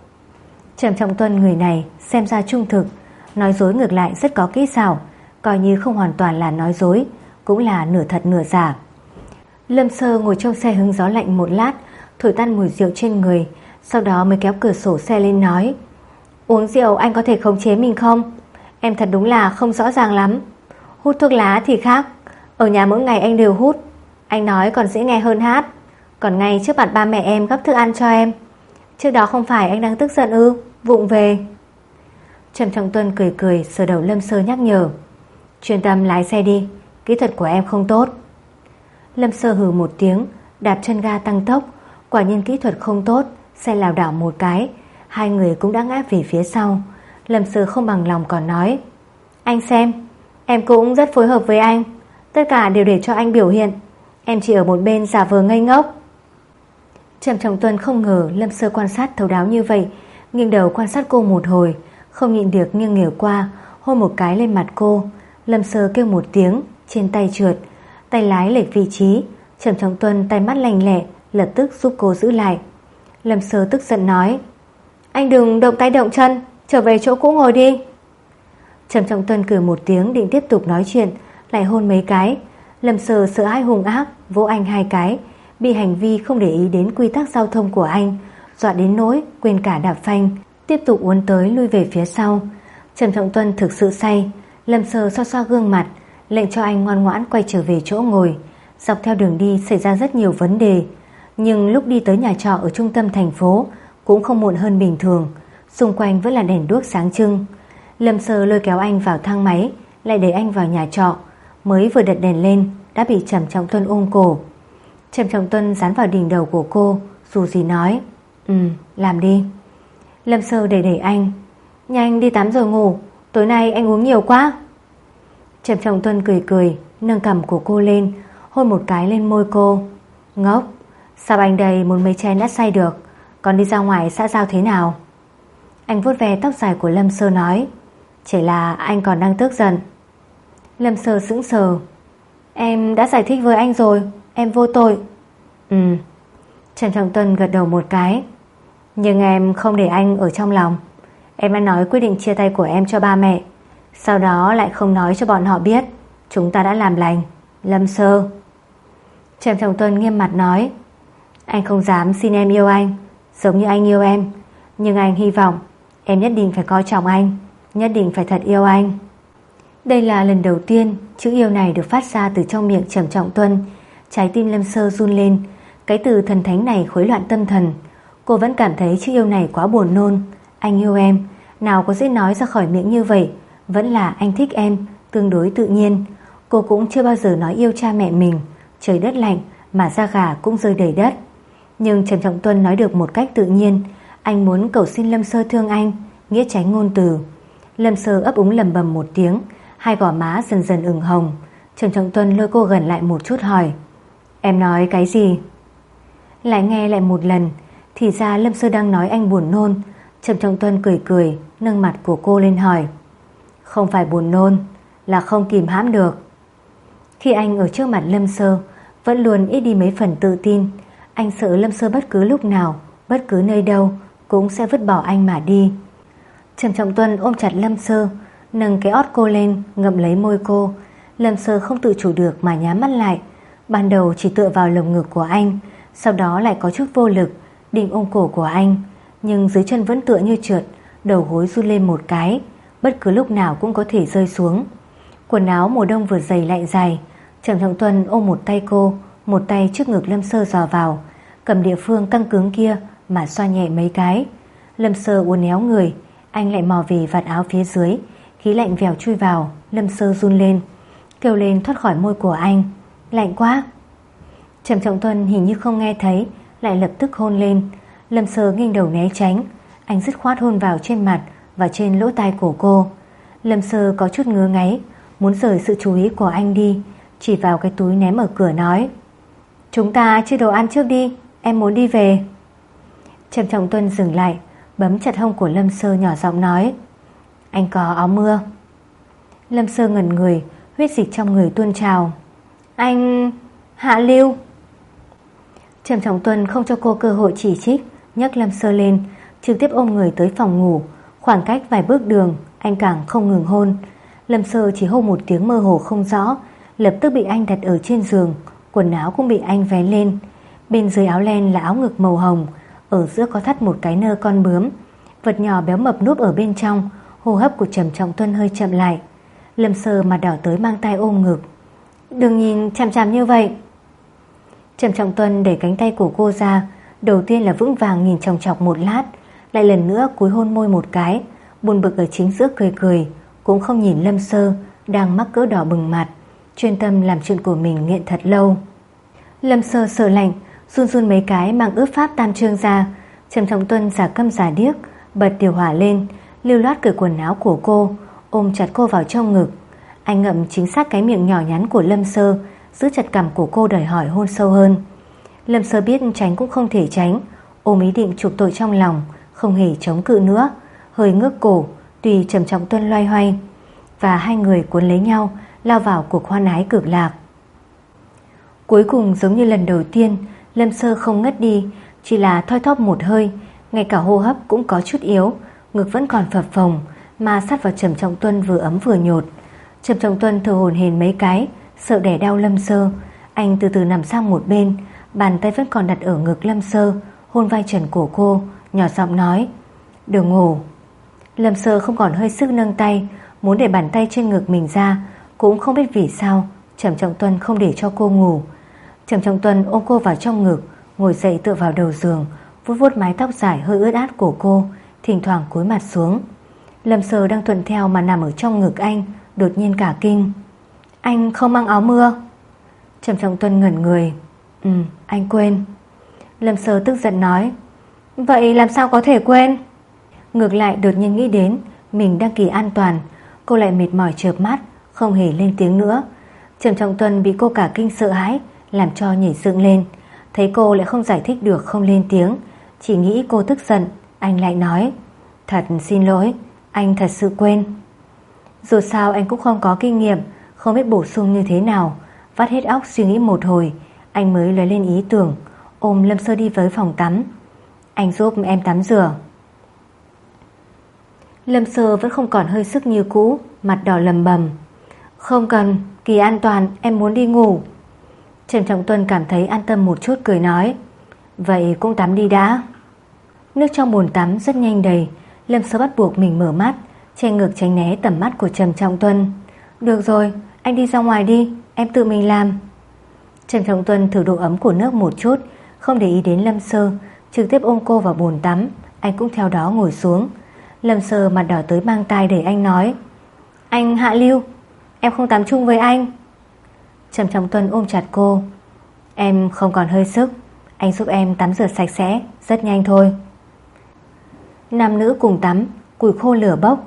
Trầm Trọng Tuân người này xem ra trung thực, nói dối ngược lại rất có kỹ xảo, coi như không hoàn toàn là nói dối, cũng là nửa thật nửa giả. Lâm Sơ ngồi trong xe hứng gió lạnh một lát, thổi tan mùi rượu trên người, sau đó mới kéo cửa sổ xe lên nói: Uống rượu anh có thể khống chế mình không? Em thật đúng là không rõ ràng lắm. Hút thuốc lá thì khác, ở nhà mỗi ngày anh đều hút. Anh nói còn dễ nghe hơn hát. Còn ngay trước mặt ba mẹ em gấp thức ăn cho em. Trước đó không phải anh đang tức giận ư? Vụng về. Trầm Trọng Tuân cười cười sờ đầu Lâm Sơ nhắc nhở: Chuyên tâm lái xe đi, kỹ thuật của em không tốt. Lâm Sơ hừ một tiếng, đạp chân ga tăng tốc. Quả nhiên kỹ thuật không tốt, xe lảo đảo một cái, hai người cũng đã ngã về phía sau. Lâm Sơ không bằng lòng còn nói: Anh xem, em cũng rất phối hợp với anh, tất cả đều để cho anh biểu hiện, em chỉ ở một bên giả vờ ngây ngốc. Trầm Trọng Tuân không ngờ Lâm Sơ quan sát thấu đáo như vậy, nghiêng đầu quan sát cô một hồi, không nhịn được nghiêng nghều qua, hôn một cái lên mặt cô. Lâm Sơ kêu một tiếng, trên tay trượt, tay lái lệch vị trí. Trầm Trọng Tuân tay mắt lành lẹ, lập tức giúp cô giữ lại. Lâm Sơ tức giận nói: Anh đừng động tay động chân, trở về chỗ cũ ngồi đi. Trầm Trọng Tuân cười một tiếng định tiếp tục nói chuyện, lại hôn mấy cái. Lâm Sơ sợ hãi hung ác vỗ anh hai cái, bị hành vi không để ý đến quy tắc giao thông của anh dọa đến nỗi quên cả đạp phanh, tiếp tục uốn tới lui về phía sau. Trầm Trọng Tuân thực sự say. Lâm Sơ xoa xoa gương mặt, lệnh cho anh ngoan ngoãn quay trở về chỗ ngồi. Dọc theo đường đi xảy ra rất nhiều vấn đề, nhưng lúc đi tới nhà trọ ở trung tâm thành phố cũng không muộn hơn bình thường. Xung quanh vẫn là đèn đuốc sáng trưng. Lâm Sơ lôi kéo anh vào thang máy, lại đẩy anh vào nhà trọ. Mới vừa đặt đèn lên đã bị Trầm Trọng Tuân ôm cổ. Trầm Trọng Tuân dán vào đỉnh đầu của cô, dù gì nói: Ừ, làm đi. Lâm Sơ đẩy đẩy anh: Nhanh đi tắm rồi ngủ, tối nay anh uống nhiều quá. Trầm Trọng Tuân cười cười, nâng cằm của cô lên, hôn một cái lên môi cô. Ngốc, sao anh đây muốn mấy chén đã say được, còn đi ra ngoài xã giao thế nào? Anh vuốt ve tóc dài của Lâm Sơ nói: Chỉ là anh còn đang tức giận. Lâm Sơ sững sờ: Em đã giải thích với anh rồi, em vô tội. Ừ. Trầm Trọng Tuân gật đầu một cái. Nhưng em không để anh ở trong lòng. Em đã nói quyết định chia tay của em cho ba mẹ, sau đó lại không nói cho bọn họ biết chúng ta đã làm lành. Lâm Sơ. Trầm Trọng Tuân nghiêm mặt nói: Anh không dám xin em yêu anh giống như anh yêu em, nhưng anh hy vọng em nhất định phải coi trọng anh, nhất định phải thật yêu anh. Đây là lần đầu tiên chữ yêu này được phát ra từ trong miệng Trầm Trọng Tuân. Trái tim Lâm Sơ run lên. Cái từ thần thánh này khuấy loạn tâm thần. Cô vẫn cảm thấy chữ yêu này quá buồn nôn. Anh yêu em, nào có dễ nói ra khỏi miệng như vậy. Vẫn là anh thích em, tương đối tự nhiên. Cô cũng chưa bao giờ nói yêu cha mẹ mình. Trời đất lạnh mà da gà cũng rơi đầy đất. Nhưng Trầm Trọng Tuân nói được một cách tự nhiên. Anh muốn cầu xin Lâm Sơ thương anh, nghĩa tránh ngôn từ. Lâm Sơ ấp úng lầm bầm một tiếng, hai gò má dần dần ửng hồng. Trầm Trọng Tuân lôi cô gần lại một chút hỏi: Em nói cái gì? Lại nghe lại một lần, thì ra Lâm Sơ đang nói anh buồn nôn. Trầm Trọng Tuân cười cười, nâng mặt của cô lên hỏi: Không phải buồn nôn, là không kìm hãm được. Khi anh ở trước mặt Lâm Sơ, vẫn luôn ít đi mấy phần tự tin. Anh sợ Lâm Sơ bất cứ lúc nào, bất cứ nơi đâu cũng sẽ vứt bỏ anh mà đi. Trầm Trọng Tuân ôm chặt Lâm Sơ, nâng cái ót cô lên, ngậm lấy môi cô. Lâm Sơ không tự chủ được mà nhắm mắt lại. Ban đầu chỉ tựa vào lồng ngực của anh, sau đó lại có chút vô lực, định ôm cổ của anh, nhưng dưới chân vẫn tựa như trượt, đầu gối run lên một cái, bất cứ lúc nào cũng có thể rơi xuống. Quần áo mùa đông vừa dày lại dài. Trầm Trọng Tuân ôm một tay cô, một tay trước ngực Lâm Sơ dò vào, cầm địa phương căng cứng kia mà xoa nhẹ mấy cái. Lâm Sơ uốn éo người, anh lại mò về vạt áo phía dưới, khí lạnh vèo chui vào. Lâm Sơ run lên, kêu lên thoát khỏi môi của anh: Lạnh quá. Trầm Trọng Tuân hình như không nghe thấy, lại lập tức hôn lên. Lâm Sơ nghiêng đầu né tránh, anh dứt khoát hôn vào trên mặt và trên lỗ tai của cô. Lâm Sơ có chút ngứa ngáy, muốn rời sự chú ý của anh đi, chỉ vào cái túi ném ở cửa nói: Chúng ta chia đồ ăn trước đi, em muốn đi về. Trầm Trọng Tuân dừng lại, bấm chặt hông của Lâm Sơ, nhỏ giọng nói: Anh có áo mưa. Lâm Sơ ngẩn người, huyết dịch trong người tuôn trào. Anh... Hạ Lưu. Trầm Trọng Tuân không cho cô cơ hội chỉ trích, nhấc Lâm Sơ lên, trực tiếp ôm người tới phòng ngủ. Khoảng cách vài bước đường, anh càng không ngừng hôn. Lâm Sơ chỉ hô một tiếng mơ hồ không rõ, lập tức bị anh đặt ở trên giường. Quần áo cũng bị anh vén lên. Bên dưới áo len là áo ngực màu hồng, ở giữa có thắt một cái nơ con bướm. Vật nhỏ béo mập núp ở bên trong. Hô hấp của Trầm Trọng Tuân hơi chậm lại. Lâm Sơ mặt đỏ tới mang tay ôm ngực. Đừng nhìn chằm chằm như vậy. Trầm Trọng Tuân đẩy cánh tay của cô ra, đầu tiên là vững vàng nhìn chòng chọc một lát, lại lần nữa cúi hôn môi một cái, buồn bực ở chính giữa cười cười, cũng không nhìn Lâm Sơ đang mắc cỡ đỏ bừng mặt, chuyên tâm làm chuyện của mình nghiện thật lâu. Lâm Sơ sợ lạnh, run run mấy cái mang ước pháp tam chương ra. Trầm Trọng Tuân giả câm giả điếc, bật điều hỏa lên, lưu loát cởi quần áo của cô, ôm chặt cô vào trong ngực. Anh ngậm chính xác cái miệng nhỏ nhắn của Lâm Sơ, giữ chặt cằm của cô đòi hỏi hôn sâu hơn. Lâm Sơ biết tránh cũng không thể tránh, ôm ý định chuộc tội trong lòng, không hề chống cự nữa, hơi ngước cổ tùy Trầm Trọng Tuân loay hoay, và hai người cuốn lấy nhau lao vào cuộc hoan ái cực lạc. Cuối cùng giống như lần đầu tiên, Lâm Sơ không ngất đi, chỉ là thoi thóp một hơi, ngay cả hô hấp cũng có chút yếu, ngực vẫn còn phập phồng, mà sát vào Trầm Trọng Tuân vừa ấm vừa nhột. Trầm Trọng Tuân thở hổn hển mấy cái, sợ đẻ đau Lâm Sơ. Anh từ từ nằm sang một bên, bàn tay vẫn còn đặt ở ngực Lâm Sơ, hôn vai trần của cô, nhỏ giọng nói: Đừng ngủ. Lâm Sơ không còn hơi sức nâng tay, muốn để bàn tay trên ngực mình ra, cũng không biết vì sao Trầm Trọng Tuân không để cho cô ngủ. Trầm Trọng Tuân ôm cô vào trong ngực, ngồi dậy tựa vào đầu giường, vuốt vuốt mái tóc dài hơi ướt át của cô, thỉnh thoảng cúi mặt xuống. Lâm Sơ đang thuận theo mà nằm ở trong ngực anh, đột nhiên cả kinh: Anh không mang áo mưa. Trầm Trọng Tuân ngẩn người. Ừ, anh quên. Lâm Sơ tức giận nói: Vậy làm sao có thể quên? Ngược lại đột nhiên nghĩ đến mình đăng ký an toàn, cô lại mệt mỏi chợp mắt, không hề lên tiếng nữa. Trầm Trọng Tuân bị cô cả kinh sợ hãi, làm cho nhảy dựng lên. Thấy cô lại không giải thích được, không lên tiếng, chỉ nghĩ cô tức giận. Anh lại nói: Thật xin lỗi, anh thật sự quên. Dù sao anh cũng không có kinh nghiệm, không biết bổ sung như thế nào. Vắt hết óc suy nghĩ một hồi, anh mới lóe lên ý tưởng, ôm Lâm Sơ đi với phòng tắm. Anh giúp em tắm rửa. Lâm Sơ vẫn không còn hơi sức như cũ, mặt đỏ lầm bầm: Không cần, Kỳ an toàn, em muốn đi ngủ. Trần Trọng Tuân cảm thấy an tâm một chút, cười nói: Vậy cũng tắm đi đã. Nước trong bồn tắm rất nhanh đầy. Lâm Sơ bắt buộc mình mở mắt, che ngực tránh né tầm mắt của Trần Trọng Tuân. Được rồi, anh đi ra ngoài đi, em tự mình làm. Trần Trọng Tuân thử độ ấm của nước một chút, không để ý đến Lâm Sơ, trực tiếp ôm cô vào bồn tắm. Anh cũng theo đó ngồi xuống. Lâm Sơ mặt đỏ tới mang tai để anh nói: Anh Hạ Lưu, em không tắm chung với anh. Trần Trọng Tuân ôm chặt cô: Em không còn hơi sức, anh giúp em tắm rửa sạch sẽ, rất nhanh thôi. Nam nữ cùng tắm, củi khô lửa bốc.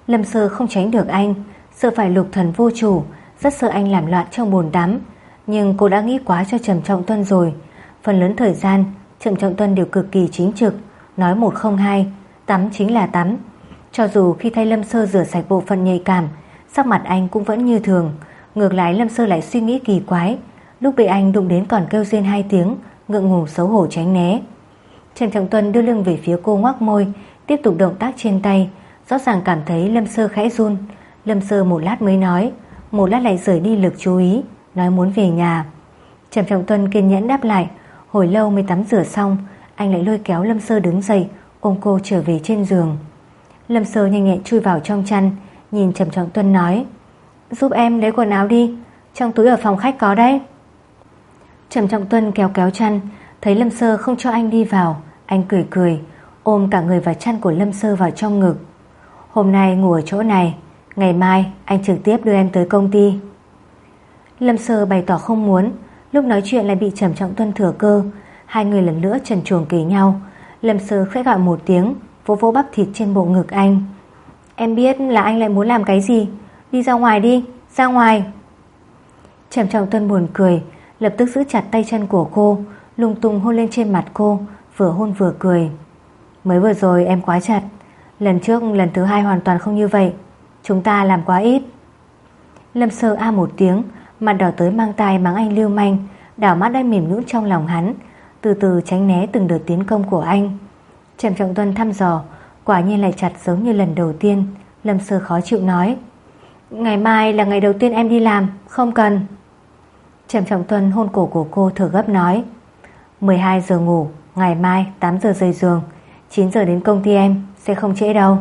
Lâm Sơ không tránh được anh, sợ phải lục thần vô chủ, rất sợ anh làm loạn trong bồn tắm. Nhưng cô đã nghĩ quá cho Trầm Trọng Tuân rồi. Phần lớn thời gian Trầm Trọng Tuân đều cực kỳ chính trực, nói một không hai, tắm chính là tắm. Cho dù khi thay Lâm Sơ rửa sạch bộ phận nhạy cảm, sắc mặt anh cũng vẫn như thường. Ngược lại Lâm Sơ lại suy nghĩ kỳ quái, lúc bị anh đụng đến còn kêu rên hai tiếng, ngượng ngùng xấu hổ tránh né. Trầm Trọng Tuân đưa lưng về phía cô, ngoác môi, tiếp tục động tác trên tay, rõ ràng cảm thấy Lâm Sơ khẽ run. Lâm Sơ một lát mới nói, một lát lại rời đi lực chú ý, nói muốn về nhà. Trầm Trọng Tuân kiên nhẫn đáp lại. Hồi lâu mới tắm rửa xong, anh lại lôi kéo Lâm Sơ đứng dậy, ôm cô trở về trên giường. Lâm Sơ nhanh nhẹn chui vào trong chăn, nhìn Trầm Trọng Tuân nói, giúp em lấy quần áo đi, trong túi ở phòng khách có đấy. Trầm Trọng Tuân kéo kéo chăn, thấy Lâm Sơ không cho anh đi vào, anh cười cười, ôm cả người và chăn của Lâm Sơ vào trong ngực. Hôm nay ngủ ở chỗ này, ngày mai anh trực tiếp đưa em tới công ty. Lâm Sơ bày tỏ không muốn, lúc nói chuyện lại bị Trầm Trọng Tuân thừa cơ. Hai người lần nữa trần truồng kề nhau. Lâm Sơ khẽ gọi một tiếng, vỗ vỗ bắp thịt trên bộ ngực anh. Em biết là anh lại muốn làm cái gì, đi ra ngoài đi, ra ngoài. Trầm Trọng Tuân buồn cười, lập tức giữ chặt tay chân của cô, lung tung hôn lên trên mặt cô, vừa hôn vừa cười. Mới vừa rồi em quá chặt, lần trước lần thứ hai hoàn toàn không như vậy, chúng ta làm quá ít. Lâm Sơ a một tiếng, mặt đỏ tới mang tai mắng anh lưu manh, đảo mắt đang mềm nhũn trong lòng hắn, từ từ tránh né từng đợt tiến công của anh. Trầm Trọng Tuân thăm dò, quả nhiên lại chặt giống như lần đầu tiên. Lâm Sơ khó chịu nói, ngày mai là ngày đầu tiên em đi làm, không cần. Trầm Trọng Tuân hôn cổ của cô, thở gấp nói, mười hai giờ ngủ, ngày mai tám giờ rời giường, chín giờ đến công ty em, sẽ không trễ đâu.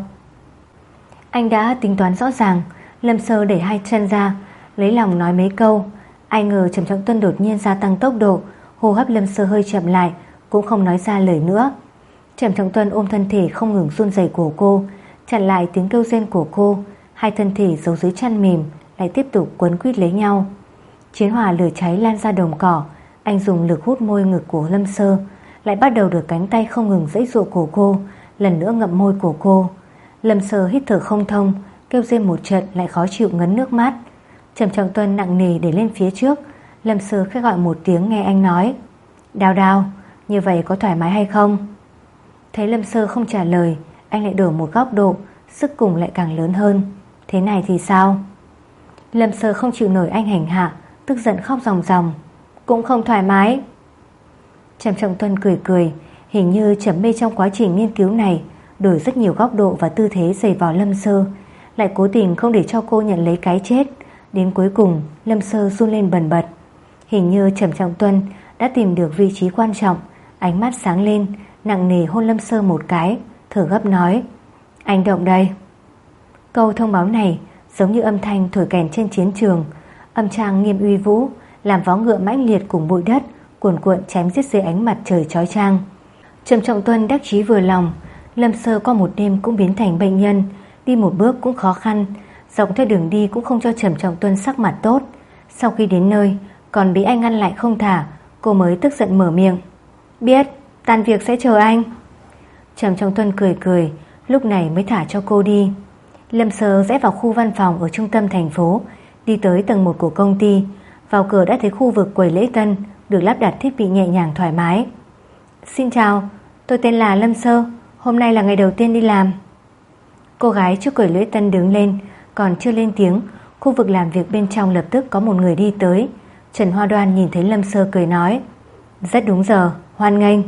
Anh đã tính toán rõ ràng. Lâm Sơ đẩy hai chân ra, lấy lòng nói mấy câu. Ai ngờ Trầm Trọng Tuân đột nhiên gia tăng tốc độ, hô hấp Lâm Sơ hơi chậm lại, cũng không nói ra lời nữa. Trầm Trọng Tuân ôm thân thể không ngừng run rẩy của cô, chặn lại tiếng kêu rên của cô. Hai thân thể giấu dưới chăn mềm lại tiếp tục quấn quýt lấy nhau. Chiến hỏa lửa cháy lan ra đồng cỏ. Anh dùng lực hút môi ngực của Lâm Sơ, lại bắt đầu được cánh tay không ngừng giãy giụa của cô, lần nữa ngậm môi của cô. Lâm Sơ hít thở không thông, kêu rên một trận lại khó chịu ngấn nước mắt. Trầm Trọng Tuân nặng nề để lên phía trước. Lâm Sơ khẽ gọi một tiếng, nghe anh nói, Đào Đào, như vậy có thoải mái hay không? Thấy Lâm Sơ không trả lời, anh lại đổi một góc độ, sức cùng lại càng lớn hơn. Thế này thì sao? Lâm Sơ không chịu nổi anh hành hạ, tức giận khóc ròng ròng. Cũng không thoải mái. Trầm Trọng Tuân cười cười, hình như trầm mê trong quá trình nghiên cứu này, đổi rất nhiều góc độ và tư thế giày vào Lâm Sơ, lại cố tình không để cho cô nhận lấy cái chết. Đến cuối cùng Lâm Sơ run lên bần bật. Hình như Trầm Trọng Tuân đã tìm được vị trí quan trọng. Ánh mắt sáng lên, nặng nề hôn Lâm Sơ một cái, thở gấp nói, anh động đây. Câu thông báo này giống như âm thanh thổi kèn trên chiến trường, âm trang nghiêm uy vũ, làm vó ngựa mãnh liệt cùng bụi đất cuồn cuộn chém giết dưới ánh mặt trời chói chang. Trầm Trọng Tuân đắc chí vừa lòng. Lâm Sơ qua một đêm cũng biến thành bệnh nhân, đi một bước cũng khó khăn, dọc theo đường đi cũng không cho Trầm Trọng Tuân sắc mặt tốt. Sau khi đến nơi còn bị anh ngăn lại không thả, cô mới tức giận mở miệng, biết, tan việc sẽ chờ anh. Trầm Trọng Tuân cười cười, lúc này mới thả cho cô đi. Lâm Sơ rẽ vào khu văn phòng ở trung tâm thành phố, đi tới tầng một của công ty. Vào cửa đã thấy khu vực quầy lễ tân được lắp đặt thiết bị nhẹ nhàng thoải mái. Xin chào, tôi tên là Lâm Sơ, hôm nay là ngày đầu tiên đi làm. Cô gái trước quầy lễ tân đứng lên, còn chưa lên tiếng, khu vực làm việc bên trong lập tức có một người đi tới. Trần Hoa Đoan nhìn thấy Lâm Sơ cười nói, rất đúng giờ, hoan nghênh.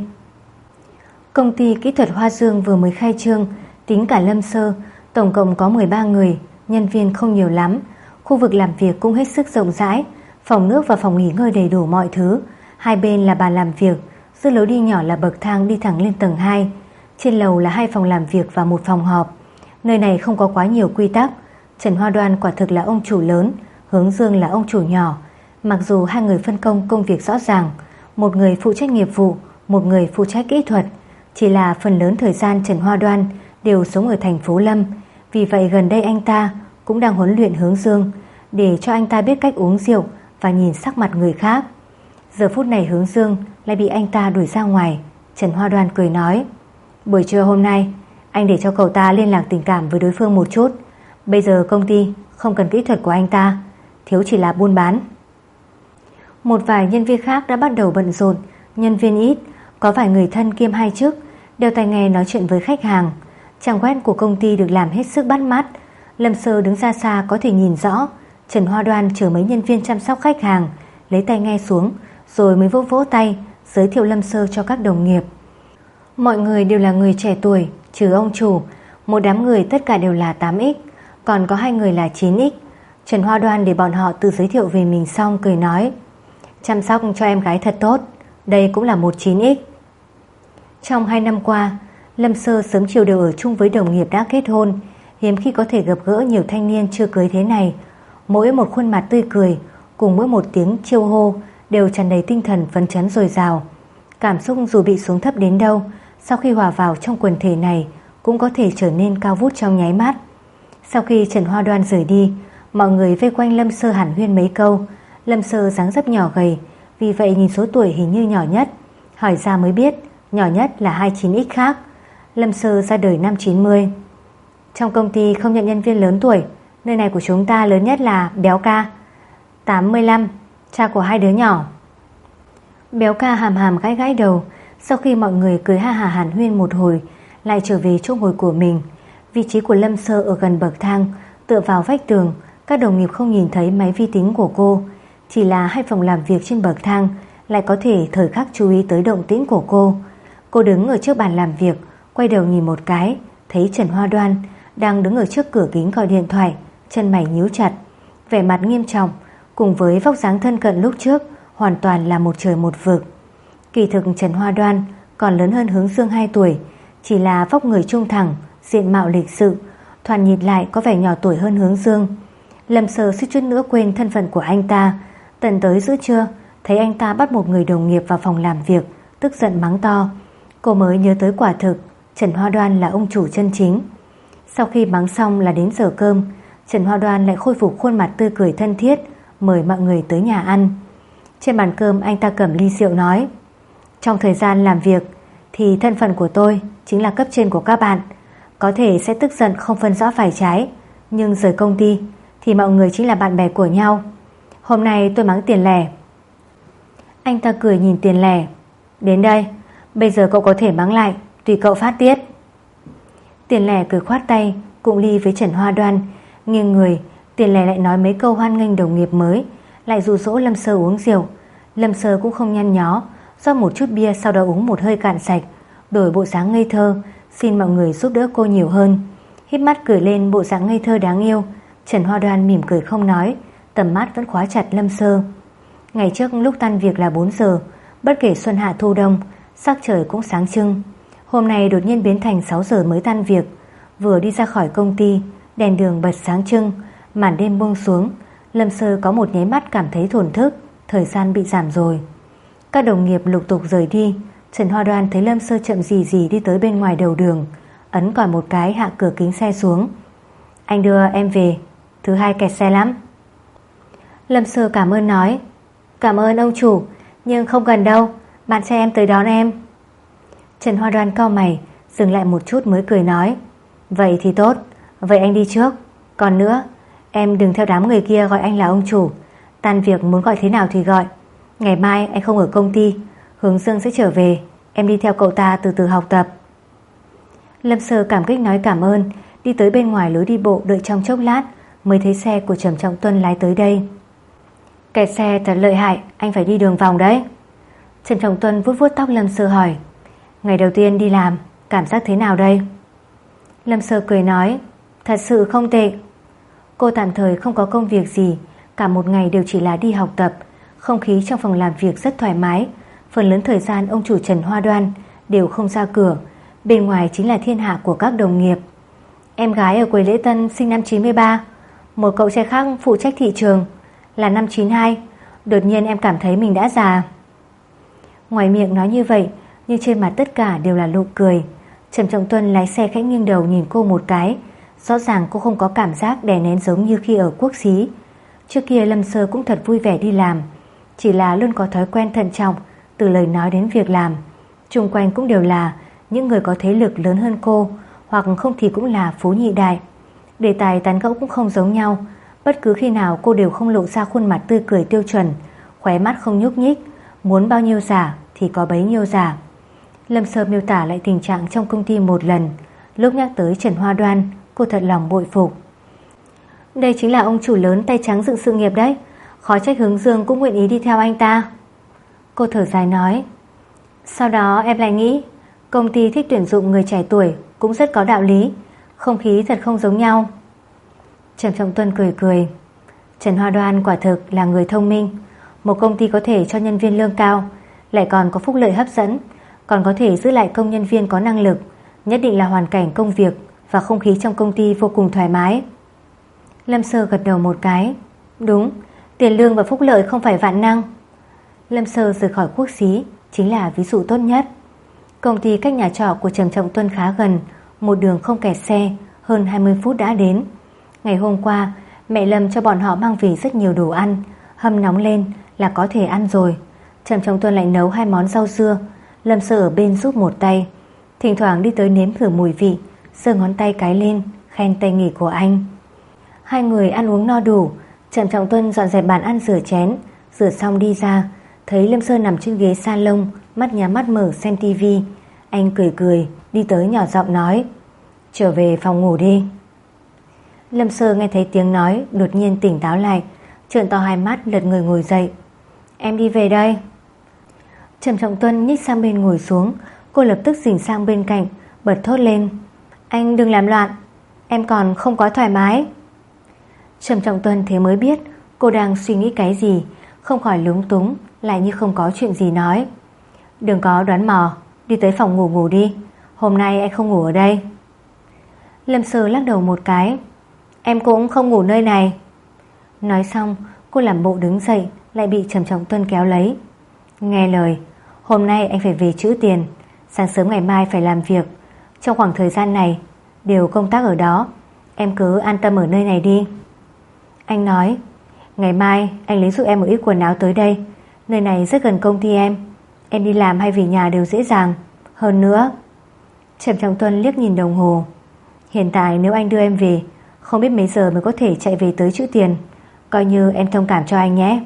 Công ty kỹ thuật Hoa Dương vừa mới khai trương, tính cả Lâm Sơ, tổng cộng có mười ba người, nhân viên không nhiều lắm. Khu vực làm việc cũng hết sức rộng rãi, phòng nước và phòng nghỉ ngơi đầy đủ mọi thứ. Hai bên là bàn làm việc, giữa lối đi nhỏ là bậc thang đi thẳng lên tầng hai. Trên lầu là hai phòng làm việc và một phòng họp. Nơi này không có quá nhiều quy tắc. Trần Hoa Đoan quả thực là ông chủ lớn, Hướng Dương là ông chủ nhỏ. Mặc dù hai người phân công công việc rõ ràng, một người phụ trách nghiệp vụ, một người phụ trách kỹ thuật, chỉ là phần lớn thời gian Trần Hoa Đoan đều sống ở thành phố Lâm. Vì vậy gần đây anh ta cũng đang huấn luyện Hướng Dương, để cho anh ta biết cách uống rượu và nhìn sắc mặt người khác. Giờ phút này Hướng Dương lại bị anh ta đuổi ra ngoài. Trần Hoa Đoan cười nói, buổi trưa hôm nay anh để cho cậu ta liên lạc tình cảm với đối phương một chút, Bây giờ công ty không cần kỹ thuật của anh ta, thiếu chỉ là buôn bán. Một vài nhân viên khác đã bắt đầu bận rộn. Nhân viên ít, có vài người thân kiêm hai chức, đều tai nghe nói chuyện với khách hàng. Trang web của công ty được làm hết sức bắt mắt. Lâm Sơ đứng xa xa có thể nhìn rõ. Trần Hoa Đoan chờ mấy nhân viên chăm sóc khách hàng, lấy tai nghe xuống, rồi mới vỗ vỗ tay, giới thiệu Lâm Sơ cho các đồng nghiệp. Mọi người đều là người trẻ tuổi, trừ ông chủ. Một đám người tất cả đều là tám x, còn có hai người là chín x. Trần Hoa Đoan để bọn họ tự giới thiệu về mình xong cười nói: chăm sóc cho em gái thật tốt, đây cũng là một chín x. Trong hai năm qua, Lâm Sơ sớm chiều đều ở chung với đồng nghiệp đã kết hôn, hiếm khi có thể gặp gỡ nhiều thanh niên chưa cưới thế này. Mỗi một khuôn mặt tươi cười, cùng mỗi một tiếng chiêu hô đều tràn đầy tinh thần phấn chấn dồi dào. Cảm xúc dù bị xuống thấp đến đâu, sau khi hòa vào trong quần thể này cũng có thể trở nên cao vút trong nháy mắt. Sau khi Trần Hoa Đoan rời đi, mọi người vây quanh Lâm Sơ hàn huyên mấy câu. Lâm Sơ dáng dấp nhỏ gầy, vì vậy nhìn số tuổi hình như nhỏ nhất. Hỏi ra mới biết nhỏ nhất là hai mươi chín x khác. Lâm Sơ ra đời năm chín mươi. Trong công ty không nhận nhân viên lớn tuổi, nơi này của chúng ta lớn nhất là Béo Ca, tám mươi lăm, cha của hai đứa nhỏ. Béo Ca hàm hàm gãi gãi đầu. Sau khi mọi người cười ha hà hàn huyên một hồi, lại trở về chỗ ngồi của mình. Vị trí của Lâm Sơ ở gần bậc thang, tựa vào vách tường. Các đồng nghiệp không nhìn thấy máy vi tính của cô, chỉ là hai phòng làm việc trên bậc thang lại có thể thời khắc chú ý tới động tĩnh của cô. Cô đứng ở trước bàn làm việc, quay đầu nhìn một cái, thấy Trần Hoa Đoan đang đứng ở trước cửa kính gọi điện thoại, chân mày nhíu chặt, vẻ mặt nghiêm trọng, cùng với vóc dáng thân cận lúc trước hoàn toàn là một trời một vực. Kỳ thực Trần Hoa Đoan còn lớn hơn Hướng Dương hai tuổi, chỉ là vóc người trung thẳng, diện mạo lịch sự, thoạt nhìn lại có vẻ nhỏ tuổi hơn Hướng Dương. Lâm Sơ suýt chút nữa quên thân phận của anh ta. Tận tới giữa trưa, thấy anh ta bắt một người đồng nghiệp vào phòng làm việc, tức giận mắng to. Cô mới nhớ tới quả thực Trần Hoa Đoan là ông chủ chân chính. Sau khi mắng xong là đến giờ cơm, Trần Hoa Đoan lại khôi phục khuôn mặt tươi cười thân thiết, mời mọi người tới nhà ăn. Trên bàn cơm anh ta cầm ly rượu nói: trong thời gian làm việc thì thân phận của tôi chính là cấp trên của các bạn, có thể sẽ tức giận không phân rõ phải trái, nhưng rời công ty thì mọi người chính là bạn bè của nhau. Hôm nay tôi mắng Tiền Lẻ. Anh ta cười nhìn Tiền Lẻ: đến đây, bây giờ cậu có thể mắng lại, tùy cậu phát tiết. Tiền Lẻ cười khoát tay, cụng ly với Trần Hoa Đoan. Nghiêng người, Tiền Lẻ lại nói mấy câu hoan nghênh đồng nghiệp mới, lại dụ dỗ Lâm Sơ uống rượu. Lâm Sơ cũng không nhăn nhó, rót một chút bia, sau đó uống một hơi cạn sạch, đổi bộ dáng ngây thơ, xin mọi người giúp đỡ cô nhiều hơn. Híp mắt cười lên bộ dáng ngây thơ đáng yêu. Trần Hoa Đoan mỉm cười không nói, tầm mắt vẫn khóa chặt Lâm Sơ. Ngày trước lúc tan việc là bốn giờ, bất kể xuân hạ thu đông, sắc trời cũng sáng trưng. Hôm nay đột nhiên biến thành sáu giờ mới tan việc. Vừa đi ra khỏi công ty, đèn đường bật sáng trưng, màn đêm buông xuống. Lâm Sơ có một nháy mắt cảm thấy thổn thức, thời gian bị giảm rồi. Các đồng nghiệp lục tục rời đi. Trần Hoa Đoan thấy Lâm Sơ chậm gì gì đi tới bên ngoài đầu đường, ấn còi một cái, hạ cửa kính xe xuống. Anh đưa em về, thứ hai kẹt xe lắm. Lâm Sơ cảm ơn nói: cảm ơn ông chủ, nhưng không cần đâu, bạn trai em tới đón em. Trần Hoa Đoan cau mày, dừng lại một chút mới cười nói: vậy thì tốt, vậy anh đi trước. Còn nữa, em đừng theo đám người kia gọi anh là ông chủ. Tan việc muốn gọi thế nào thì gọi. Ngày mai anh không ở công ty, Hướng Dương sẽ trở về, em đi theo cậu ta từ từ học tập. Lâm Sơ cảm kích nói cảm ơn, đi tới bên ngoài lối đi bộ đợi trong chốc lát mới thấy xe của Trầm Trọng Tuân lái tới đây. Kẹt xe thật lợi hại, anh phải đi đường vòng đấy. Trầm Trọng Tuân vuốt vuốt tóc Lâm Sơ hỏi: ngày đầu tiên đi làm, cảm giác thế nào đây? Lâm Sơ cười nói: thật sự không tệ. Cô tạm thời không có công việc gì, cả một ngày đều chỉ là đi học tập. Không khí trong phòng làm việc rất thoải mái. Phần lớn thời gian ông chủ Trần Hoa Đoan đều không ra cửa, bên ngoài chính là thiên hạ của các đồng nghiệp. Em gái ở quầy lễ tân sinh năm chín mươi ba, một cậu trai khác phụ trách thị trường là năm chín hai. Đột nhiên em cảm thấy mình đã già. Ngoài miệng nói như vậy, nhưng trên mặt tất cả đều là nụ cười. Trầm Trọng Tuân lái xe khẽ nghiêng đầu nhìn cô một cái. Rõ ràng cô không có cảm giác đè nén giống như khi ở Quốc Xí. Trước kia Lâm Sơ cũng thật vui vẻ đi làm, chỉ là luôn có thói quen thận trọng từ lời nói đến việc làm. Chung quanh cũng đều là những người có thế lực lớn hơn cô, hoặc không thì cũng là phú nhị đại. Đề tài tán gẫu cũng không giống nhau. Bất cứ khi nào cô đều không lộ ra khuôn mặt tươi cười tiêu chuẩn, khóe mắt không nhúc nhích, muốn bao nhiêu giả thì có bấy nhiêu giả. Lâm Sơ miêu tả lại tình trạng trong công ty một lần. Lúc nhắc tới Trần Hoa Đoan, cô thật lòng bội phục. Đây chính là ông chủ lớn tay trắng dựng sự nghiệp đấy, khó trách Hướng Dương cũng nguyện ý đi theo anh ta. Cô thở dài nói. Sau đó em lại nghĩ công ty thích tuyển dụng người trẻ tuổi cũng rất có đạo lý, không khí thật không giống nhau. Trầm Trọng Tuân cười cười. Trần Hoa Đoan quả thực là người thông minh. Một công ty có thể cho nhân viên lương cao, lại còn có phúc lợi hấp dẫn, còn có thể giữ lại công nhân viên có năng lực, nhất định là hoàn cảnh công việc và không khí trong công ty vô cùng thoải mái. Lâm Sơ gật đầu một cái. Đúng, tiền lương và phúc lợi không phải vạn năng. Lâm Sơ rời khỏi Quốc Xí chính là ví dụ tốt nhất. Công ty cách nhà trọ của Trầm Trọng Tuân khá gần, một đường không kẹt xe, hơn hai mươi phút đã đến. Ngày hôm qua mẹ Lâm cho bọn họ mang về rất nhiều đồ ăn, hâm nóng lên là có thể ăn rồi. Trầm Trọng Tuân lại nấu hai món rau dưa. Lâm Sơ ở bên giúp một tay, thỉnh thoảng đi tới nếm thử mùi vị, giơ ngón tay cái lên khen tay nghề của anh. Hai người ăn uống no đủ. Trầm Trọng Tuân dọn dẹp bàn ăn rửa chén. Rửa xong đi ra, thấy Lâm Sơ nằm trên ghế salon, mắt nhắm mắt mở xem tivi. Anh cười cười đi tới nhỏ giọng nói, trở về phòng ngủ đi. Lâm Sơ nghe thấy tiếng nói đột nhiên tỉnh táo lại, trợn to hai mắt lật người ngồi dậy. Em đi về đây. Trầm Trọng Tuân nhích sang bên ngồi xuống. Cô lập tức rỉnh sang bên cạnh, bật thốt lên, anh đừng làm loạn, em còn không có thoải mái. Trầm Trọng Tuân thế mới biết cô đang suy nghĩ cái gì, không khỏi lúng túng, lại như không có chuyện gì nói. Đừng có đoán mò, đi tới phòng ngủ ngủ đi, hôm nay anh không ngủ ở đây. Lâm Sơ lắc đầu một cái. Em cũng không ngủ nơi này. Nói xong cô làm bộ đứng dậy, lại bị Trầm Trọng Tuân kéo lấy. Nghe lời, hôm nay anh phải về trữ tiền, sáng sớm ngày mai phải làm việc. Trong khoảng thời gian này đều công tác ở đó, em cứ an tâm ở nơi này đi. Anh nói, ngày mai anh lấy giúp em một ít quần áo tới đây, nơi này rất gần công ty em, em đi làm hay về nhà đều dễ dàng. Hơn nữa, Trầm Trọng Tuân liếc nhìn đồng hồ, hiện tại nếu anh đưa em về, không biết mấy giờ mới có thể chạy về tới trữ tiền, coi như em thông cảm cho anh nhé.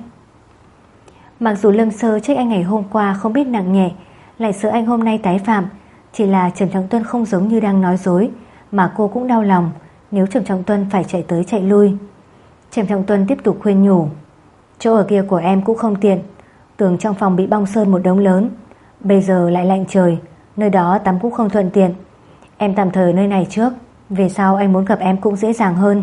Mặc dù Lâm Sơ trách anh ngày hôm qua không biết nặng nhẹ, lại sợ anh hôm nay tái phạm, chỉ là Trầm Trọng Tuân không giống như đang nói dối, mà cô cũng đau lòng nếu Trầm Trọng Tuân phải chạy tới chạy lui. Trầm Trọng Tuân tiếp tục khuyên nhủ, chỗ ở kia của em cũng không tiện, tường trong phòng bị bong sơn một đống lớn, bây giờ lại lạnh trời, nơi đó tắm cũng không thuận tiện. Em tạm thời nơi này trước, về sau anh muốn gặp em cũng dễ dàng hơn.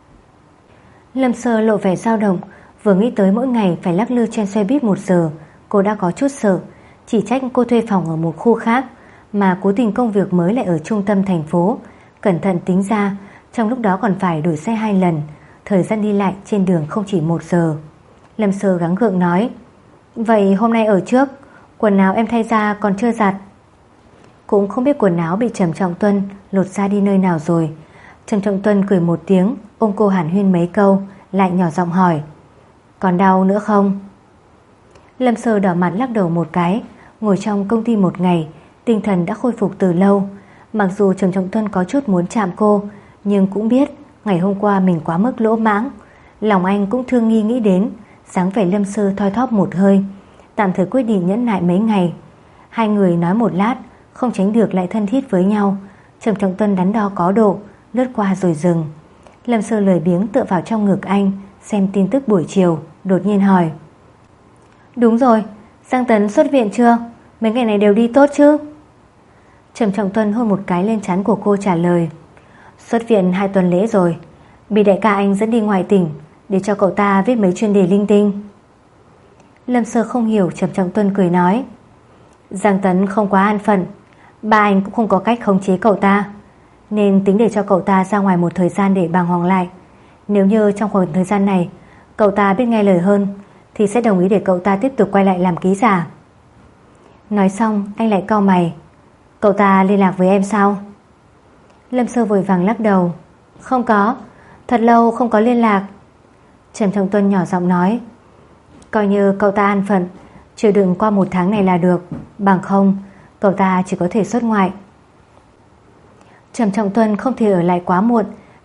Lâm Sơ lộ vẻ dao động, vừa nghĩ tới mỗi ngày phải lắc lư trên xe buýt một giờ, cô đã có chút sợ. Chỉ trách cô thuê phòng ở một khu khác, mà cố tình công việc mới lại ở trung tâm thành phố. Cẩn thận tính ra, trong lúc đó còn phải đổi xe hai lần, thời gian đi lại trên đường không chỉ một giờ. Lâm Sơ gắng gượng nói, vậy hôm nay ở trước, quần áo em thay ra còn chưa giặt. Cũng không biết quần áo bị Trầm Trọng Tuân lột ra đi nơi nào rồi. Trầm Trọng Tuân cười một tiếng, ôm cô hàn huyên mấy câu, lại nhỏ giọng hỏi, còn đau nữa không? Lâm Sơ đỏ mặt lắc đầu một cái. Ngồi trong công ty một ngày, tinh thần đã khôi phục từ lâu. Mặc dù Trầm Trọng Tuân có chút muốn chạm cô, nhưng cũng biết ngày hôm qua mình quá mức lỗ mãng. Lòng anh cũng thương nghi nghĩ đến dáng vẻ Lâm Sơ thoi thóp một hơi, tạm thời quyết định nhẫn nại mấy ngày. Hai người nói một lát, không tránh được lại thân thiết với nhau. Trầm Trọng Tuân đắn đo có độ, lướt qua rồi dừng. Lâm Sơ lười biếng tựa vào trong ngực anh, xem tin tức buổi chiều, đột nhiên hỏi, đúng rồi, Giang Tấn xuất viện chưa? Mấy ngày này đều đi tốt chứ? Trầm Trọng Tuân hôn một cái lên trán của cô trả lời, xuất viện hai tuần lễ rồi, bị đại ca anh dẫn đi ngoài tỉnh để cho cậu ta viết mấy chuyên đề linh tinh. Lâm Sơ không hiểu. Trầm Trọng Tuân cười nói, Giang Tấn không quá an phận, ba anh cũng không có cách khống chế cậu ta, nên tính để cho cậu ta ra ngoài một thời gian để bàng hoàng lại. Nếu như trong khoảng thời gian này cậu ta biết nghe lời hơn, thì sẽ đồng ý để cậu ta tiếp tục quay lại làm ký giả. Nói xong anh lại cau mày, cậu ta liên lạc với em sao? Lâm Sơ vội vàng lắc đầu, không có, thật lâu không có liên lạc. Trầm Trọng Tuân nhỏ giọng nói, coi như cậu ta an phận, chịu đựng qua một tháng này là được, bằng không cậu ta chỉ có thể xuất ngoại. Trầm Trọng Tuân không thể ở lại quá muộn,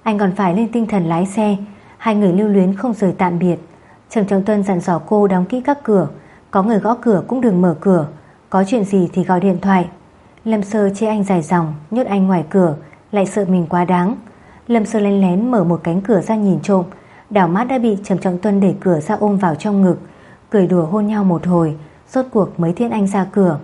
Anh còn phải lên tinh thần lái xe. Hai người lưu luyến không rời tạm biệt. Trầm Trọng Tuân dặn dò cô đóng kỹ các cửa, có người gõ cửa cũng đừng mở cửa, có chuyện gì thì gọi điện thoại. Lâm Sơ chê anh dài dòng, nhốt anh ngoài cửa, lại sợ mình quá đáng. Lâm Sơ lén lén mở một cánh cửa ra nhìn trộm, đảo mắt đã bị Trầm Trọng Tuân đẩy cửa ra ôm vào trong ngực, cười đùa hôn nhau một hồi, rốt cuộc mới tiễn anh ra cửa.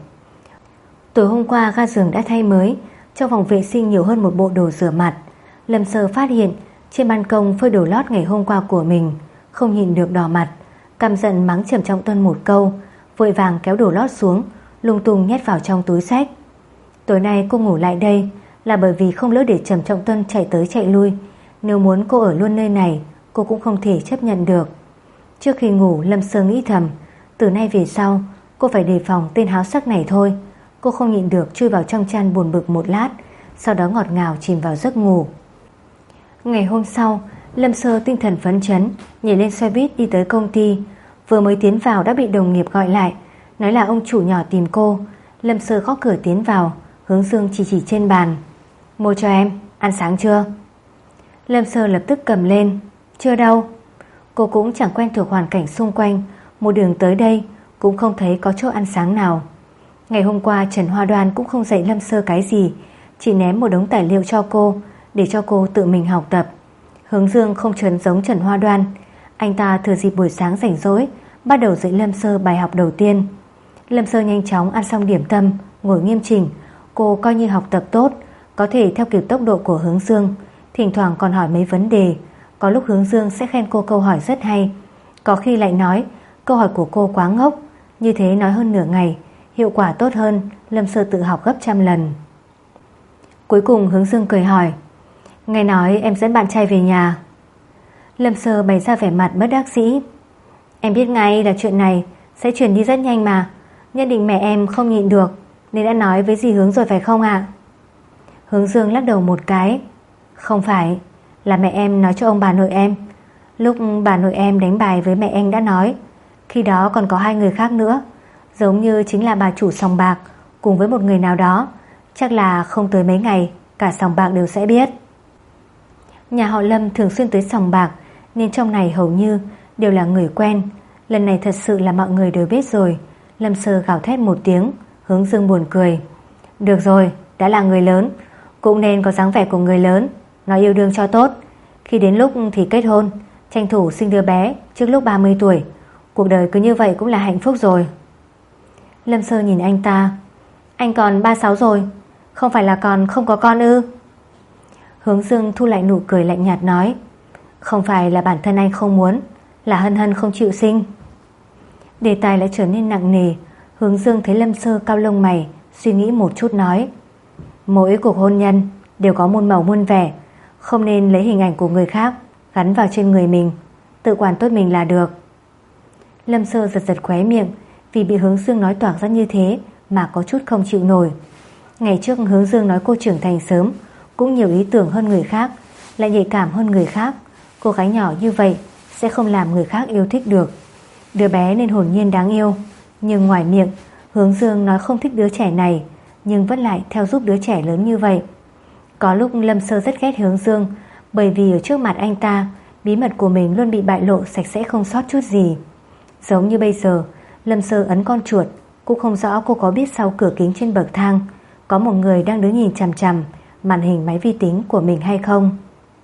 Tối hôm qua ga giường đã thay mới, trong phòng vệ sinh nhiều hơn một bộ đồ rửa mặt. Lâm Sơ phát hiện trên ban công phơi đồ lót ngày hôm qua của mình, không nhịn được đỏ mặt, căm giận mắng Trầm Trọng Tuân một câu, vội vàng kéo đồ lót xuống, lung tung nhét vào trong túi xách. Tối nay cô ngủ lại đây là bởi vì không lỡ để Trầm Trọng Tuân chạy tới chạy lui. Nếu muốn cô ở luôn nơi này, cô cũng không thể chấp nhận được. Trước khi ngủ, Lâm Sơ nghĩ thầm, từ nay về sau cô phải đề phòng tên háo sắc này thôi. Cô không nhịn được chui vào trong chăn buồn bực một lát, sau đó ngọt ngào chìm vào giấc ngủ. Ngày hôm sau, Lâm Sơ tinh thần phấn chấn, nhảy lên xe buýt đi tới công ty. Vừa mới tiến vào đã bị đồng nghiệp gọi lại, nói là ông chủ nhỏ tìm cô. Lâm Sơ gõ cửa tiến vào, Hướng Dương chỉ chỉ trên bàn. Mua cho em, ăn sáng chưa? Lâm Sơ lập tức cầm lên. Chưa đâu. Cô cũng chẳng quen thuộc hoàn cảnh xung quanh, một đường tới đây cũng không thấy có chỗ ăn sáng nào. Ngày hôm qua Trần Hoa Đoan cũng không dạy Lâm Sơ cái gì, chỉ ném một đống tài liệu cho cô để cho cô tự mình học tập. Hướng Dương không chuẩn giống Trần Hoa Đoan, anh ta thừa dịp buổi sáng rảnh rỗi bắt đầu dạy Lâm Sơ bài học đầu tiên. Lâm Sơ nhanh chóng ăn xong điểm tâm, ngồi nghiêm chỉnh. Cô coi như học tập tốt, có thể theo kịp tốc độ của Hướng Dương, thỉnh thoảng còn hỏi mấy vấn đề. Có lúc Hướng Dương sẽ khen cô câu hỏi rất hay, có khi lại nói câu hỏi của cô quá ngốc. Như thế nói hơn nửa ngày, hiệu quả tốt hơn Lâm Sơ tự học gấp trăm lần. Cuối cùng Hướng Dương cười hỏi, nghe nói em dẫn bạn trai về nhà. Lâm Sơ bày ra vẻ mặt bất đắc dĩ. Em biết ngay là chuyện này sẽ chuyển đi rất nhanh mà, nhất định mẹ em không nhịn được nên đã nói với dì Hướng rồi phải không ạ? Hướng Dương lắc đầu một cái. Không phải, là mẹ em nói cho ông bà nội em. Lúc bà nội em đánh bài với mẹ anh đã nói, khi đó còn có hai người khác nữa, giống như chính là bà chủ sòng bạc cùng với một người nào đó. Chắc là không tới mấy ngày cả sòng bạc đều sẽ biết. Nhà họ Lâm thường xuyên tới sòng bạc nên trong này hầu như đều là người quen. Lần này thật sự là mọi người đều biết rồi. Lâm Sơ gào thét một tiếng. Hướng Dương buồn cười. Được rồi, đã là người lớn cũng nên có dáng vẻ của người lớn, nói yêu đương cho tốt. Khi đến lúc thì kết hôn, tranh thủ sinh đứa bé trước lúc ba mươi tuổi. Cuộc đời cứ như vậy cũng là hạnh phúc rồi. Lâm Sơ nhìn anh ta. Anh còn ba mươi sáu rồi, không phải là còn không có con ư? Hướng Dương thu lại nụ cười lạnh nhạt nói, không phải là bản thân anh không muốn, là Hân Hân không chịu sinh. Đề tài lại trở nên nặng nề. Hướng Dương thấy Lâm Sơ cao lông mày, suy nghĩ một chút nói, mỗi cuộc hôn nhân đều có muôn màu muôn vẻ, không nên lấy hình ảnh của người khác gắn vào trên người mình, tự quản tốt mình là được. Lâm Sơ giật giật khóe miệng, vì bị Hướng Dương nói toạc ra như thế mà có chút không chịu nổi. Ngày trước Hướng Dương nói cô trưởng thành sớm, cũng nhiều ý tưởng hơn người khác, lại nhạy cảm hơn người khác. Cô gái nhỏ như vậy sẽ không làm người khác yêu thích được. Đứa bé nên hồn nhiên đáng yêu. Nhưng ngoài miệng Hướng Dương nói không thích đứa trẻ này, nhưng vẫn lại theo giúp đứa trẻ lớn như vậy. Có lúc Lâm Sơ rất ghét Hướng Dương, bởi vì ở trước mặt anh ta, bí mật của mình luôn bị bại lộ sạch sẽ không sót chút gì. Giống như bây giờ, Lâm Sơ ấn con chuột, cũng không rõ cô có biết sau cửa kính trên bậc thang có một người đang đứng nhìn chằm chằm màn hình máy vi tính của mình hay không.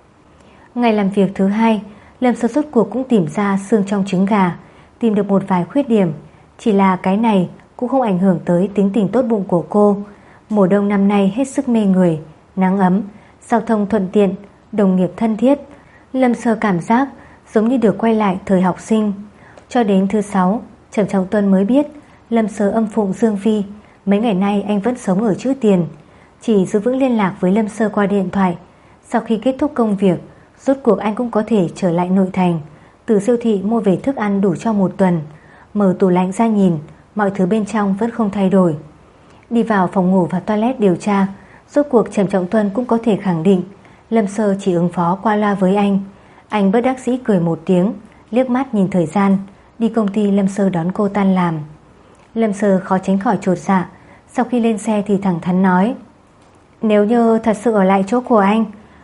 Ngày làm việc thứ hai, Lâm Sơ rốt cuộc cũng tìm ra xương trong trứng gà, tìm được một vài khuyết điểm. Chỉ là cái này cũng không ảnh hưởng tới tính tình tốt bụng của cô. Mùa đông năm nay hết sức mê người, nắng ấm, giao thông thuận tiện, đồng nghiệp thân thiết. Lâm Sơ cảm giác giống như được quay lại thời học sinh. Cho đến thứ sáu, Trầm Trọng Tuân mới biết Lâm Sơ âm phụng Dương Phi. Mấy ngày nay anh vẫn sống ở chữ tiền, chỉ giữ vững liên lạc với Lâm Sơ qua điện thoại. Sau khi kết thúc công việc, rốt cuộc anh cũng có thể trở lại nội thành, từ siêu thị mua về thức ăn đủ cho một tuần. Mở tủ lạnh ra nhìn, mọi thứ bên trong vẫn không thay đổi. Đi vào phòng ngủ và toilet điều tra, rốt cuộc Trầm Trọng Tuân cũng có thể khẳng định Lâm Sơ chỉ ứng phó qua loa với anh. Anh bất đắc dĩ cười một tiếng, liếc mắt nhìn thời gian. Đi công ty Lâm Sơ đón cô tan làm. Lâm Sơ khó tránh khỏi chột dạ. Sau khi lên xe thì thẳng thắn nói, nếu như thật sự ở lại chỗ của anh,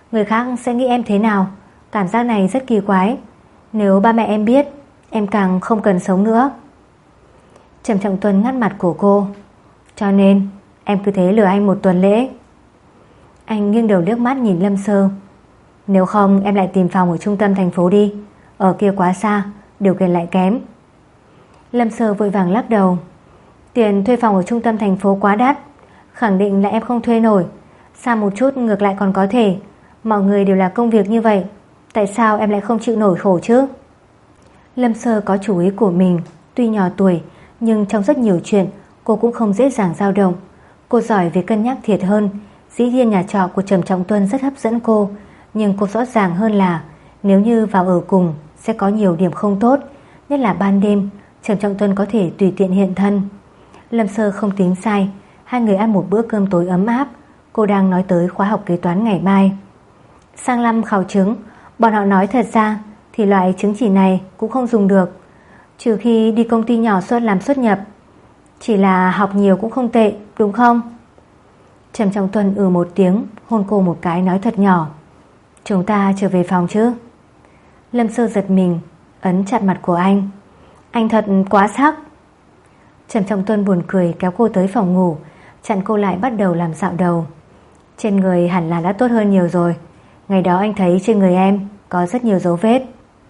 Người khác sẽ nghĩ em thế nào? Cảm giác này rất kỳ quái. Nếu ba mẹ em biết, em càng không cần sống nữa. Trầm Trọng Tuân ngắt mặt của cô. Cho nên em cứ thế lừa anh một tuần lễ. Anh nghiêng đầu liếc mắt nhìn Lâm Sơ. Nếu không em lại tìm phòng ở trung tâm thành phố đi. Ở kia quá xa, điều kiện lại kém. Lâm Sơ vội vàng lắc đầu. Tiền thuê phòng ở trung tâm thành phố quá đắt. Khẳng định là em không thuê nổi. Xa một chút ngược lại còn có thể. Mọi người đều là công việc như vậy. Tại sao em lại không chịu nổi khổ chứ? Lâm Sơ có chủ ý của mình. Tuy nhỏ tuổi, nhưng trong rất nhiều chuyện cô cũng không dễ dàng dao động. Cô giỏi về cân nhắc thiệt hơn. Dĩ nhiên nhà trọ của Trầm Trọng Tuân rất hấp dẫn cô, nhưng cô rõ ràng hơn là nếu như vào ở cùng sẽ có nhiều điểm không tốt. Nhất là ban đêm Trầm Trọng Tuân có thể tùy tiện hiện thân. Lâm Sơ không tính sai. Hai người ăn một bữa cơm tối ấm áp. Cô đang nói tới khóa học kế toán ngày mai. Sang năm khảo chứng, bọn họ nói thật ra thì loại chứng chỉ này cũng không dùng được, trừ khi đi công ty nhỏ xuất làm xuất nhập. Chỉ là học nhiều cũng không tệ, đúng không? Trầm Trọng Tuân ừ một tiếng, hôn cô một cái nói thật nhỏ. Chúng ta trở về phòng chứ? Lâm Sơ giật mình, ấn chặt mặt của anh. Anh thật quá sắc. Trầm Trọng Tuân buồn cười kéo cô tới phòng ngủ, chặn cô lại bắt đầu làm dạo đầu. Trên người hẳn là đã tốt hơn nhiều rồi. Ngày đó anh thấy trên người em có rất nhiều dấu vết.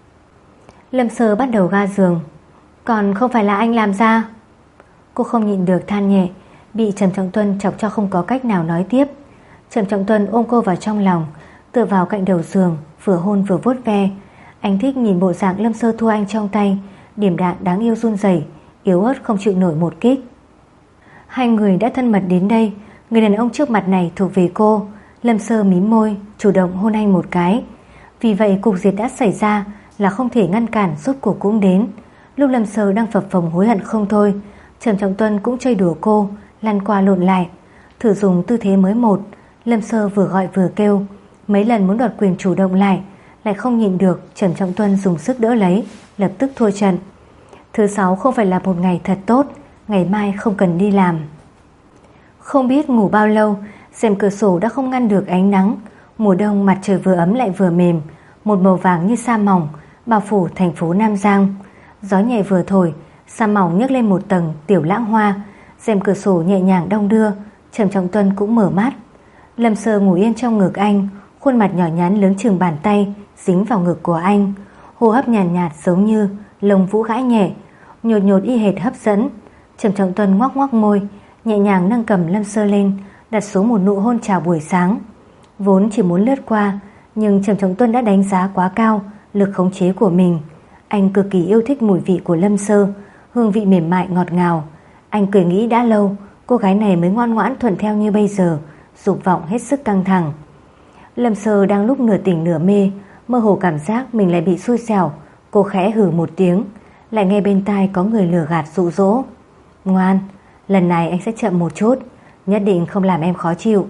Lâm Sơ bắt đầu ga giường. Còn không phải là anh làm ra? Cô không nhịn được than nhẹ, bị Trầm Trọng Tuân chọc cho không có cách nào nói tiếp. Trầm Trọng Tuân ôm cô vào trong lòng, tựa vào cạnh đầu giường, vừa hôn vừa vuốt ve. Anh thích nhìn bộ dạng Lâm Sơ thua anh trong tay, điểm đạm đáng yêu run rẩy, yếu ớt không chịu nổi một kích. Hai người đã thân mật đến đây, người đàn ông trước mặt này thuộc về cô. Lâm Sơ mím môi, chủ động hôn anh một cái. Vì vậy cục diệt đã xảy ra là không thể ngăn cản, rốt cuộc cũng đến. Lúc Lâm Sơ đang phập phồng hối hận không thôi, Trầm Trọng Tuân cũng chơi đùa cô, lăn qua lộn lại, thử dùng tư thế mới một. Lâm Sơ vừa gọi vừa kêu, mấy lần muốn đoạt quyền chủ động lại, lại không nhịn được. Trầm Trọng Tuân dùng sức đỡ lấy, lập tức thua trận. Thứ sáu không phải là một ngày thật tốt, ngày mai không cần đi làm. Không biết ngủ bao lâu, rèm cửa sổ đã không ngăn được ánh nắng. Mùa đông mặt trời vừa ấm lại vừa mềm, một màu vàng như sa mỏng bao phủ thành phố Nam Giang. Gió nhẹ vừa thổi, sa mỏng nhấc lên một tầng tiểu lãng hoa. Rèm cửa sổ nhẹ nhàng đong đưa. Trầm Trọng Tuân cũng mở mắt. Lâm Sơ ngủ yên trong ngực anh, khuôn mặt nhỏ nhắn lớn chừng bàn tay dính vào ngực của anh, hô hấp nhàn nhạt, nhạt giống như lông vũ gãi nhẹ, nhột nhột y hệt hấp dẫn. Trầm Trọng Tuân ngoắc ngoắc môi, nhẹ nhàng nâng cầm Lâm Sơ lên, đặt xuống một nụ hôn chào buổi sáng. Vốn chỉ muốn lướt qua, nhưng Trầm Trọng Tuân đã đánh giá quá cao lực khống chế của mình. Anh cực kỳ yêu thích mùi vị của Lâm Sơ, hương vị mềm mại ngọt ngào. Anh cười nghĩ đã lâu cô gái này mới ngoan ngoãn thuận theo như bây giờ, dục vọng hết sức căng thẳng. Lâm Sơ đang lúc nửa tỉnh nửa mê, mơ hồ cảm giác mình lại bị xui xẻo. Cô khẽ hừ một tiếng, lại nghe bên tai có người lừa gạt dụ dỗ. Ngoan, lần này anh sẽ chậm một chút, nhất định không làm em khó chịu.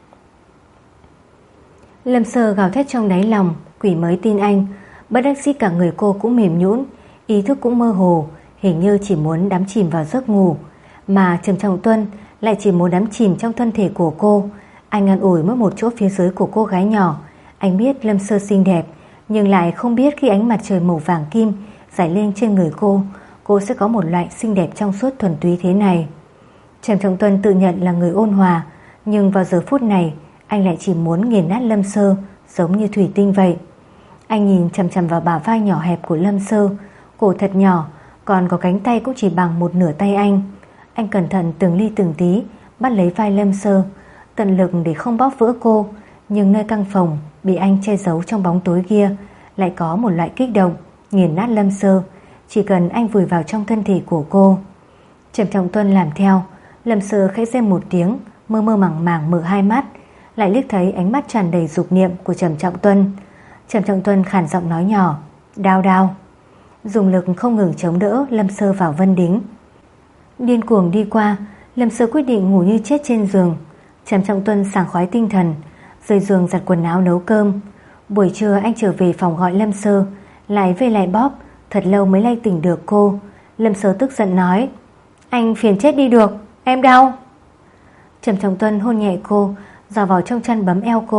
Lâm Sơ gào thét trong đáy lòng, quỷ mới tin anh. Bất đắc dĩ cả người cô cũng mềm nhũn, ý thức cũng mơ hồ, hình như chỉ muốn đắm chìm vào giấc ngủ. Mà Trầm Trọng Tuân lại chỉ muốn đắm chìm trong thân thể của cô. Anh an ủi mỗi một chỗ phía dưới của cô gái nhỏ. Anh biết Lâm Sơ xinh đẹp, nhưng lại không biết khi ánh mặt trời màu vàng kim rải lên trên người cô, cô sẽ có một loại xinh đẹp trong suốt thuần túy thế này. Trầm Trọng Tuân tự nhận là người ôn hòa, nhưng vào giờ phút này anh lại chỉ muốn nghiền nát Lâm Sơ giống như thủy tinh vậy. Anh nhìn chằm chằm vào bả vai nhỏ hẹp của Lâm Sơ, cổ thật nhỏ, còn có cánh tay cũng chỉ bằng một nửa tay anh. Anh cẩn thận từng ly từng tí bắt lấy vai Lâm Sơ, tận lực để không bóp vỡ cô. Nhưng nơi căng phòng bị anh che giấu trong bóng tối kia lại có một loại kích động nghiền nát Lâm Sơ, chỉ cần anh vùi vào trong thân thể của cô. Trầm Trọng Tuân làm theo. Lâm Sơ khẽ rên một tiếng, mơ mơ màng màng mở hai mắt, lại liếc thấy ánh mắt tràn đầy dục niệm của Trầm Trọng Tuân. Trầm Trọng Tuân khàn giọng nói nhỏ, đau đau, dùng lực không ngừng chống đỡ Lâm Sơ vào vân đính. Điên cuồng đi qua, Lâm Sơ quyết định ngủ như chết trên giường. Trầm Trọng Tuân sảng khoái tinh thần, rời giường giặt quần áo nấu cơm. Buổi trưa anh trở về phòng gọi Lâm Sơ, lại vây lại bóp, thật lâu mới lay tỉnh được cô. Lâm Sơ tức giận nói, anh phiền chết đi được, em đau. Trầm Trọng Tuân hôn nhẹ cô, dò vào trong chăn bấm eo cô,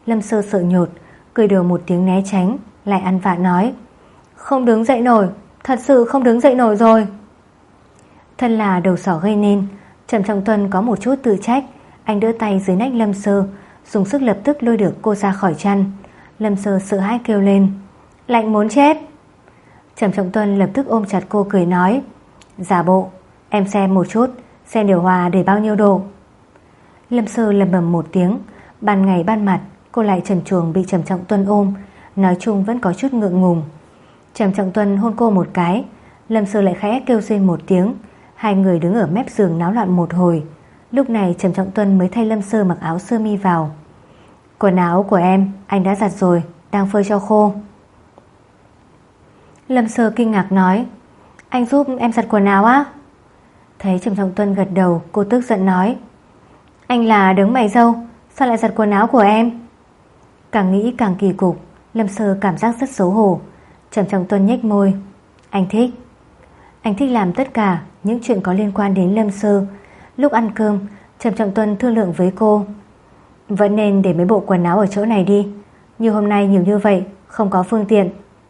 Lâm Sơ sợ nhột, cười đùa một tiếng né tránh, lại ăn vạ nói: Không đứng dậy nổi, thật sự không đứng dậy nổi rồi. Thân là đầu sỏ gây nên, Trầm Trọng Tuân có một chút tự trách. Anh đỡ tay dưới nách Lâm Sơ, dùng sức lập tức lôi được cô ra khỏi chăn. Lâm Sơ sợ hãi kêu lên: Lạnh muốn chết. Trầm Trọng Tuân lập tức ôm chặt cô cười nói: Giả bộ, em xem một chút, xem điều hòa để bao nhiêu độ. Lâm Sơ lầm bầm một tiếng. Ban ngày ban mặt cô lại trần truồng bị Trầm Trọng Tuân ôm, nói chung vẫn có chút ngượng ngùng. Trầm Trọng Tuân hôn cô một cái, Lâm Sơ lại khẽ kêu rên một tiếng. Hai người đứng ở mép giường náo loạn một hồi. Lúc này Trầm Trọng Tuân mới thay Lâm Sơ mặc áo sơ mi vào. Quần áo của em anh đã giặt rồi, đang phơi cho khô. Lâm Sơ kinh ngạc nói: Anh giúp em giặt quần áo á? Thấy Trầm Trọng Tuân gật đầu, cô tức giận nói: Anh là đấng mày râu, sao lại giặt quần áo của em? Càng nghĩ càng kỳ cục, Lâm Sơ cảm giác rất xấu hổ. Trầm Trọng Tuân nhếch môi: Anh thích. Anh thích làm tất cả những chuyện có liên quan đến Lâm Sơ. Lúc ăn cơm, Trầm Trọng Tuân thương lượng với cô: Vẫn nên để mấy bộ quần áo ở chỗ này đi, như hôm nay nhiều như vậy, không có phương tiện.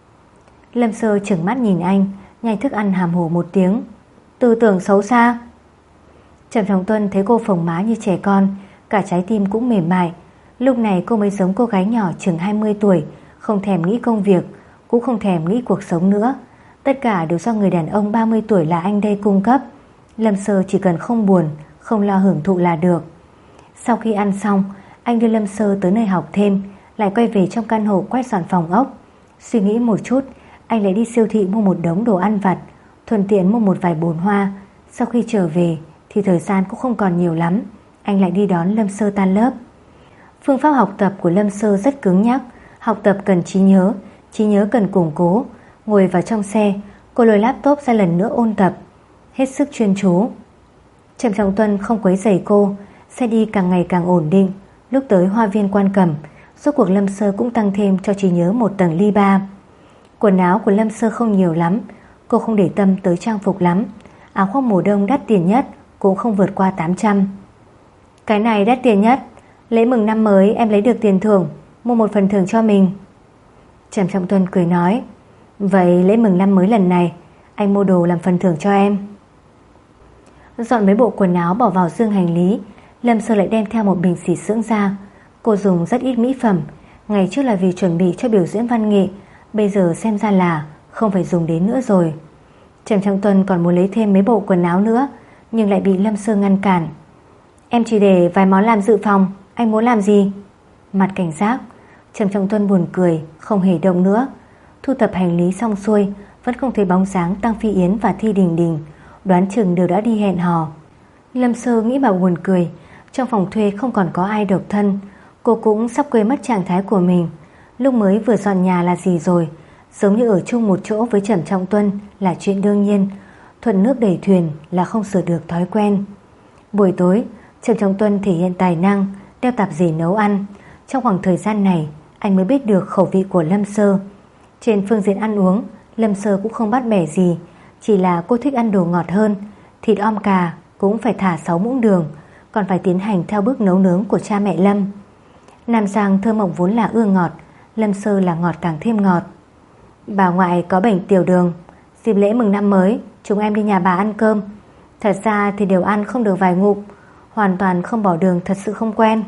Lâm Sơ trừng mắt nhìn anh, nhai thức ăn hàm hồ một tiếng: Tư tưởng xấu xa. Trầm Trọng Tuân thấy cô phồng má như trẻ con, cả trái tim cũng mềm mại. Lúc này cô mới giống cô gái nhỏ chừng hai mươi tuổi, không thèm nghĩ công việc, cũng không thèm nghĩ cuộc sống nữa. Tất cả đều do người đàn ông ba mươi tuổi là anh đây cung cấp. Lâm Sơ chỉ cần không buồn, không lo hưởng thụ là được. Sau khi ăn xong, anh đưa Lâm Sơ tới nơi học thêm, lại quay về trong căn hộ quét dọn phòng ốc. Suy nghĩ một chút, anh lại đi siêu thị mua một đống đồ ăn vặt, thuận tiện mua một vài bồn hoa. Sau khi trở về thì thời gian cũng không còn nhiều lắm. Anh lại đi đón Lâm Sơ tan lớp. Phương pháp học tập của Lâm Sơ rất cứng nhắc. Học tập cần trí nhớ, trí nhớ cần củng cố. Ngồi vào trong xe, cô lôi laptop ra lần nữa ôn tập, hết sức chuyên chú. Trầm Trọng Tuân không quấy rầy cô. Xe đi càng ngày càng ổn định. Lúc tới hoa viên Quan Cẩm, rốt cuộc Lâm Sơ cũng tăng thêm cho trí nhớ một tầng ly ba. Quần áo của Lâm Sơ không nhiều lắm, cô không để tâm tới trang phục lắm. Áo khoác mùa đông đắt tiền nhất cũng không vượt qua tám trăm. Cái này đắt tiền nhất, lễ mừng năm mới em lấy được tiền thưởng, mua một phần thưởng cho mình. Trầm Trọng Tuân cười nói: Vậy lễ mừng năm mới lần này anh mua đồ làm phần thưởng cho em. Dọn mấy bộ quần áo bỏ vào dương hành lý, Lâm Sơ lại đem theo một bình xịt dưỡng da. Cô dùng rất ít mỹ phẩm, ngày trước là vì chuẩn bị cho biểu diễn văn nghệ, bây giờ xem ra là không phải dùng đến nữa rồi. Trầm Trọng Tuân còn muốn lấy thêm mấy bộ quần áo nữa, nhưng lại bị Lâm Sơ ngăn cản. Em chỉ để vài món làm dự phòng, anh muốn làm gì? Mặt cảnh giác, Trầm Trọng Tuân buồn cười, không hề động nữa. Thu thập hành lý xong xuôi, vẫn không thấy bóng dáng Tăng Phi Yến và Thi Đình Đình, đoán chừng đều đã đi hẹn hò. Lâm Sơ nghĩ mà buồn cười. Trong phòng thuê không còn có ai độc thân, cô cũng sắp quên mất trạng thái của mình. Lúc mới vừa dọn nhà là gì rồi, giống như ở chung một chỗ với Trầm Trọng Tuân là chuyện đương nhiên, thuận nước đẩy thuyền là không sửa được thói quen. Buổi tối, Trầm Trọng Tuân thể hiện tài năng, đeo tạp dề nấu ăn. Trong khoảng thời gian này, anh mới biết được khẩu vị của Lâm Sơ. Trên phương diện ăn uống, Lâm Sơ cũng không bắt bẻ gì, chỉ là cô thích ăn đồ ngọt hơn. Thịt om cà cũng phải thả sáu muỗng đường, còn phải tiến hành theo bước nấu nướng của cha mẹ Lâm. Nam Giang thơ mộng vốn là ưa ngọt, Lâm Sơ là ngọt càng thêm ngọt. Bà ngoại có bệnh tiểu đường, dịp lễ mừng năm mới chúng em đi nhà bà ăn cơm. Thật ra thì đều ăn không được vài ngụm, hoàn toàn không bỏ đường, thật sự không quen.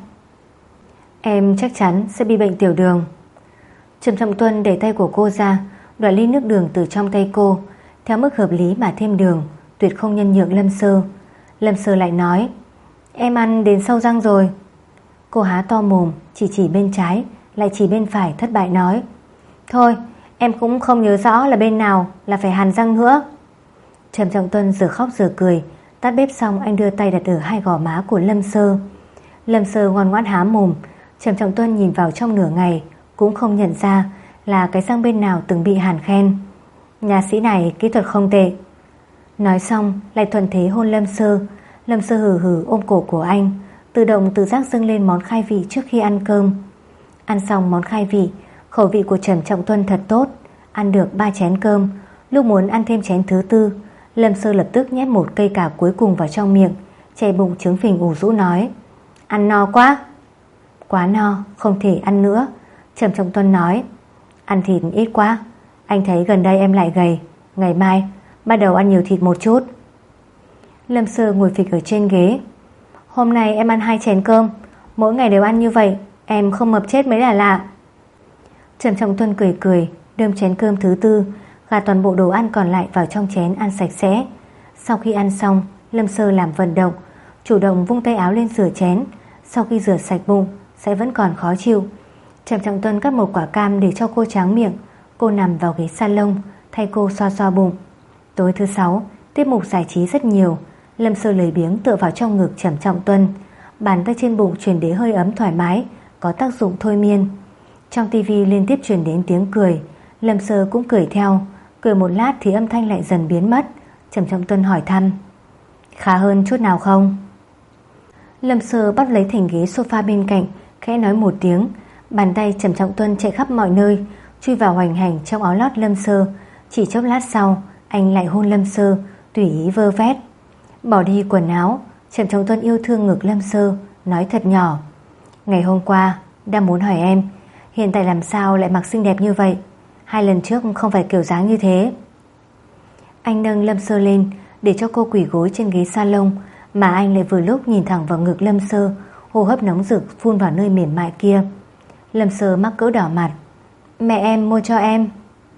Em chắc chắn sẽ bị bệnh tiểu đường. Trầm Trọng Tuân đẩy tay của cô ra, đoạt ly nước đường từ trong tay cô, theo mức hợp lý mà thêm đường, tuyệt không nhân nhượng Lâm Sơ. Lâm Sơ lại nói: Em ăn đến sâu răng rồi. Cô há to mồm, chỉ chỉ bên trái, lại chỉ bên phải, thất bại nói: Thôi, em cũng không nhớ rõ là bên nào là phải hàn răng nữa. Trầm Trọng Tuân giờ khóc giờ cười. Tắt bếp xong, anh đưa tay đặt ở hai gò má của Lâm Sơ. Lâm Sơ ngoan ngoãn há mồm. Trầm Trọng Tuân nhìn vào trong nửa ngày cũng không nhận ra là cái răng bên nào từng bị hàn khen. Nhà sĩ này kỹ thuật không tệ. Nói xong lại thuận thế hôn Lâm Sơ. Lâm Sơ hừ hừ ôm cổ của anh, tự động tự giác dâng lên món khai vị trước khi ăn cơm. Ăn xong món khai vị, khẩu vị của Trầm Trọng Tuân thật tốt, ăn được ba chén cơm. Lúc muốn ăn thêm chén thứ tư, Lâm Sơ lập tức nhét một cây cà cuối cùng vào trong miệng, chảy bụng trướng phình ủ rũ nói: Ăn no quá. Quá no, không thể ăn nữa. Trầm Trọng Tuân nói. Ăn thịt ít quá. Anh thấy gần đây em lại gầy. Ngày mai bắt đầu ăn nhiều thịt một chút. Lâm Sơ ngồi phịch ở trên ghế. Hôm nay em ăn hai chén cơm. Mỗi ngày đều ăn như vậy, em không mập chết mới là lạ. Trầm Trọng Tuân cười cười, đơm chén cơm thứ tư, gạt toàn bộ đồ ăn còn lại vào trong chén ăn sạch sẽ. Sau khi ăn xong, Lâm Sơ làm vận động, chủ động vung tay áo lên rửa chén. Sau khi rửa sạch bụng sẽ vẫn còn khó chịu. Trầm Trọng Tuân cắt một quả cam để cho cô tráng miệng. Cô nằm vào ghế salon thay cô xoa xoa bụng. Tối thứ sáu, tiết mục giải trí rất nhiều. Lâm Sơ lười biếng tựa vào trong ngực Trầm Trọng Tuân, bàn tay trên bụng truyền đến hơi ấm thoải mái, có tác dụng thôi miên. Trong tivi liên tiếp truyền đến tiếng cười. Lâm Sơ cũng cười theo. Cười một lát thì âm thanh lại dần biến mất. Trầm Trọng Tuân hỏi thăm. Khá hơn chút nào không? Lâm Sơ bắt lấy thành ghế sofa bên cạnh, khẽ nói một tiếng. Bàn tay Trầm Trọng Tuân chạy khắp mọi nơi, chui vào hoành hành trong áo lót Lâm Sơ. Chỉ chốc lát sau, anh lại hôn Lâm Sơ, tùy ý vơ vét. Bỏ đi quần áo, Trầm Trọng Tuân yêu thương ngực Lâm Sơ, nói thật nhỏ. Ngày hôm qua đang muốn hỏi em, hiện tại làm sao lại mặc xinh đẹp như vậy? Hai lần trước không phải kiểu dáng như thế. Anh nâng Lâm Sơ lên để cho cô quỳ gối trên ghế salon, mà anh lại vừa lúc nhìn thẳng vào ngực Lâm Sơ, hô hấp nóng rực phun vào nơi mềm mại kia. Lâm Sơ mắc cỡ đỏ mặt. Mẹ em mua cho em.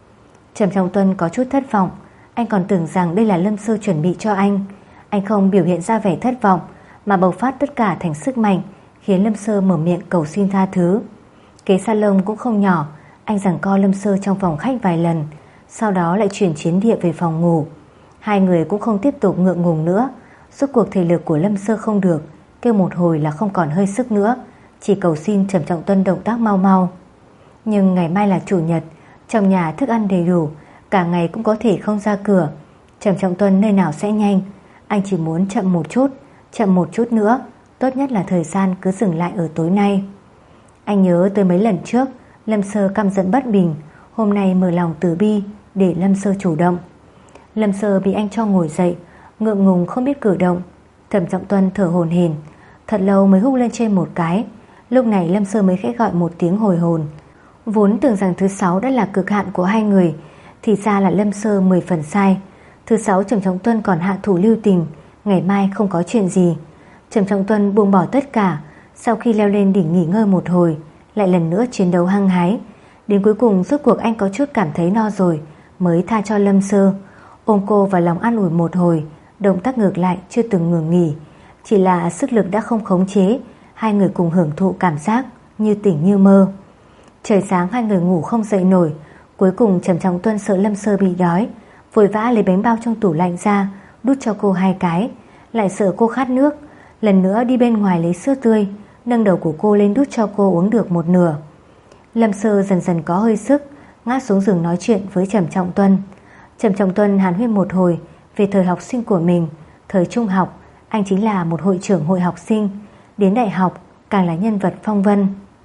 Trầm Trọng Tuân có chút thất vọng. Anh còn tưởng rằng đây là Lâm Sơ chuẩn bị cho anh. Anh không biểu hiện ra vẻ thất vọng, mà bộc phát tất cả thành sức mạnh, khiến Lâm Sơ mở miệng cầu xin tha thứ. Ghế salon cũng không nhỏ. Anh giằng co Lâm Sơ trong phòng khách vài lần, sau đó lại chuyển chiến địa về phòng ngủ. Hai người cũng không tiếp tục ngượng ngùng nữa. Rốt cuộc thể lực của Lâm Sơ không được, kêu một hồi là không còn hơi sức nữa, chỉ cầu xin Trầm Trọng Tuân động tác mau mau. Nhưng ngày mai là chủ nhật, trong nhà thức ăn đầy đủ, cả ngày cũng có thể không ra cửa. Trầm Trọng Tuân nơi nào sẽ nhanh. Anh chỉ muốn chậm một chút, chậm một chút nữa, tốt nhất là thời gian cứ dừng lại ở tối nay. Anh nhớ tới mấy lần trước Lâm Sơ căm giận bất bình, hôm nay mở lòng từ bi để Lâm Sơ chủ động. Lâm Sơ bị anh cho ngồi dậy, ngượng ngùng không biết cử động. Trầm Trọng Tuân thở hổn hển, thật lâu mới húc lên trên một cái. Lúc này Lâm Sơ mới khẽ gọi một tiếng hồi hồn. Vốn tưởng rằng thứ sáu đã là cực hạn của hai người, thì ra là Lâm Sơ mười phần sai. Thứ sáu Trầm Trọng Tuân còn hạ thủ lưu tình, ngày mai không có chuyện gì. Trầm Trọng Tuân buông bỏ tất cả. Sau khi leo lên đỉnh nghỉ ngơi một hồi, lại lần nữa chiến đấu hăng hái. Đến cuối cùng rốt cuộc anh có chút cảm thấy no rồi, mới tha cho Lâm Sơ, ôm cô vào lòng an ủi một hồi. Động tác ngược lại chưa từng ngừng nghỉ, chỉ là sức lực đã không khống chế. Hai người cùng hưởng thụ cảm giác như tỉnh như mơ. Trời sáng hai người ngủ không dậy nổi. Cuối cùng Trầm Trọng Tuân sợ Lâm Sơ bị đói, vội vã lấy bánh bao trong tủ lạnh ra, đút cho cô hai cái. Lại sợ cô khát nước, lần nữa đi bên ngoài lấy sữa tươi, nâng đầu của cô lên đút cho cô uống được một nửa. Lâm Sơ dần dần có hơi sức, ngã xuống giường nói chuyện với Trầm Trọng Tuân. Trầm Trọng Tuân hàn huyên một hồi về thời học sinh của mình. Thời trung học, anh chính là một hội trưởng hội học sinh, đến đại học càng là nhân vật phong vân.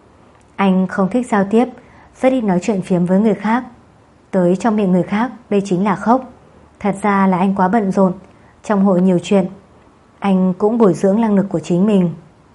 Anh không thích giao tiếp, rất ít nói chuyện phiếm với người khác. Tới trong miệng người khác đây chính là khóc. Thật ra là anh quá bận rộn, trong hội nhiều chuyện, anh cũng bồi dưỡng năng lực của chính mình.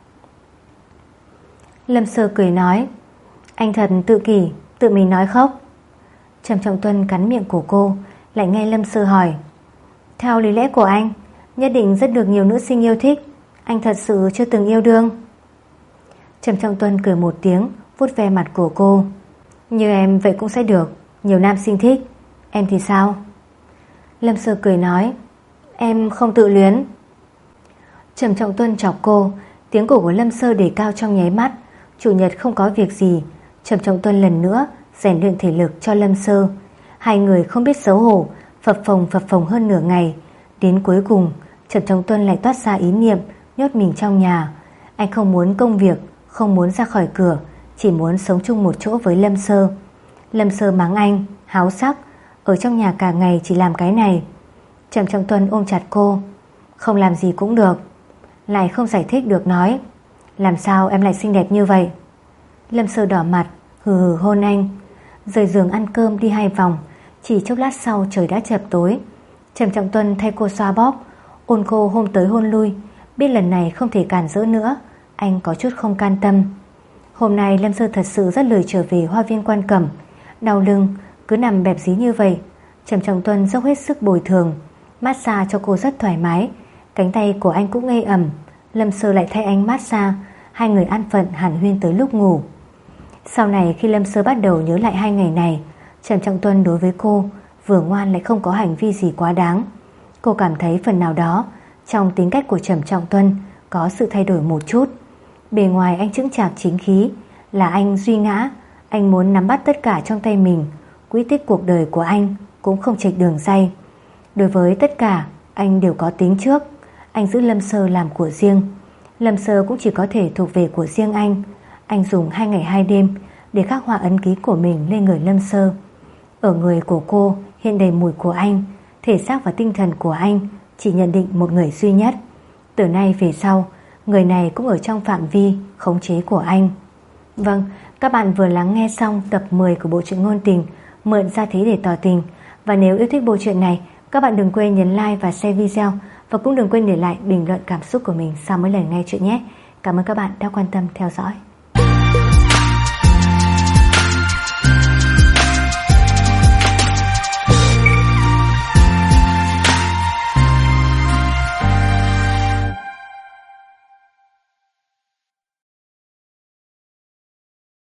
Lâm Sơ cười nói, anh thật tự kỷ, tự mình nói khóc. Trầm Trọng Tuân cắn miệng của cô, lại nghe Lâm Sơ hỏi, theo lý lẽ của anh, nhất định rất được nhiều nữ sinh yêu thích. Anh thật sự chưa từng yêu đương. Trầm Trọng Tuân cười một tiếng, vuốt ve mặt của cô. Như em vậy cũng sẽ được nhiều nam sinh thích. Em thì sao? Lâm Sơ cười nói, em không tự luyến. Trầm Trọng Tuân chọc cô. Tiếng cổ của Lâm Sơ đề cao trong nháy mắt. Chủ nhật không có việc gì, Trầm Trọng Tuân lần nữa rèn luyện thể lực cho Lâm Sơ. Hai người không biết xấu hổ, phập phồng phập phồng hơn nửa ngày. Đến cuối cùng Trầm Trọng Tuân lại toát ra ý niệm nhốt mình trong nhà. Anh không muốn công việc, không muốn ra khỏi cửa, chỉ muốn sống chung một chỗ với Lâm Sơ. Lâm Sơ mắng anh háo sắc, ở trong nhà cả ngày chỉ làm cái này. Trầm Trọng Tuân ôm chặt cô, không làm gì cũng được. Lại không giải thích được nói, làm sao em lại xinh đẹp như vậy? Lâm Sơ đỏ mặt, hừ hừ hôn anh. Rời giường ăn cơm đi hai vòng, chỉ chốc lát sau trời đã chập tối. Trầm Trọng Tuân thay cô xoa bóp, ôn cô hôn tới hôn lui. Biết lần này không thể cản rỡ nữa, anh có chút không can tâm. Hôm nay Lâm Sơ thật sự rất lười trở về Hoa viên Quan Cẩm. Đau lưng, cứ nằm bẹp dí như vậy. Trầm Trọng Tuân dốc hết sức bồi thường, massage cho cô rất thoải mái. Cánh tay của anh cũng ê ẩm. Lâm Sơ lại thay anh massage. Hai người an phận hàn huyên tới lúc ngủ. Sau này khi Lâm Sơ bắt đầu nhớ lại hai ngày này, Trầm Trọng Tuân đối với cô vừa ngoan lại không có hành vi gì quá đáng. Cô cảm thấy phần nào đó trong tính cách của Trầm Trọng Tuân có sự thay đổi một chút. Bề ngoài anh chững chạc chính khí, là anh duy ngã. Anh muốn nắm bắt tất cả trong tay mình. Quỹ tích cuộc đời của anh cũng không chệch đường ray. Đối với tất cả anh đều có tính trước. Anh giữ Lâm Sơ làm của riêng. Lâm Sơ cũng chỉ có thể thuộc về của riêng anh. Anh dùng hai ngày hai đêm để khắc họa ấn ký của mình lên người Lâm Sơ. Ở người của cô hiện đầy mùi của anh. Thể xác và tinh thần của anh chỉ nhận định một người duy nhất. Từ nay về sau, người này cũng ở trong phạm vi khống chế của anh. Vâng, các bạn vừa lắng nghe xong tập mười của bộ truyện ngôn tình Mượn Gia Thế Để Tỏ Tình. Và nếu yêu thích bộ truyện này, các bạn đừng quên nhấn like và share video. Và cũng đừng quên để lại bình luận cảm xúc của mình sau mỗi lần nghe chuyện nhé. Cảm ơn các bạn đã quan tâm theo dõi.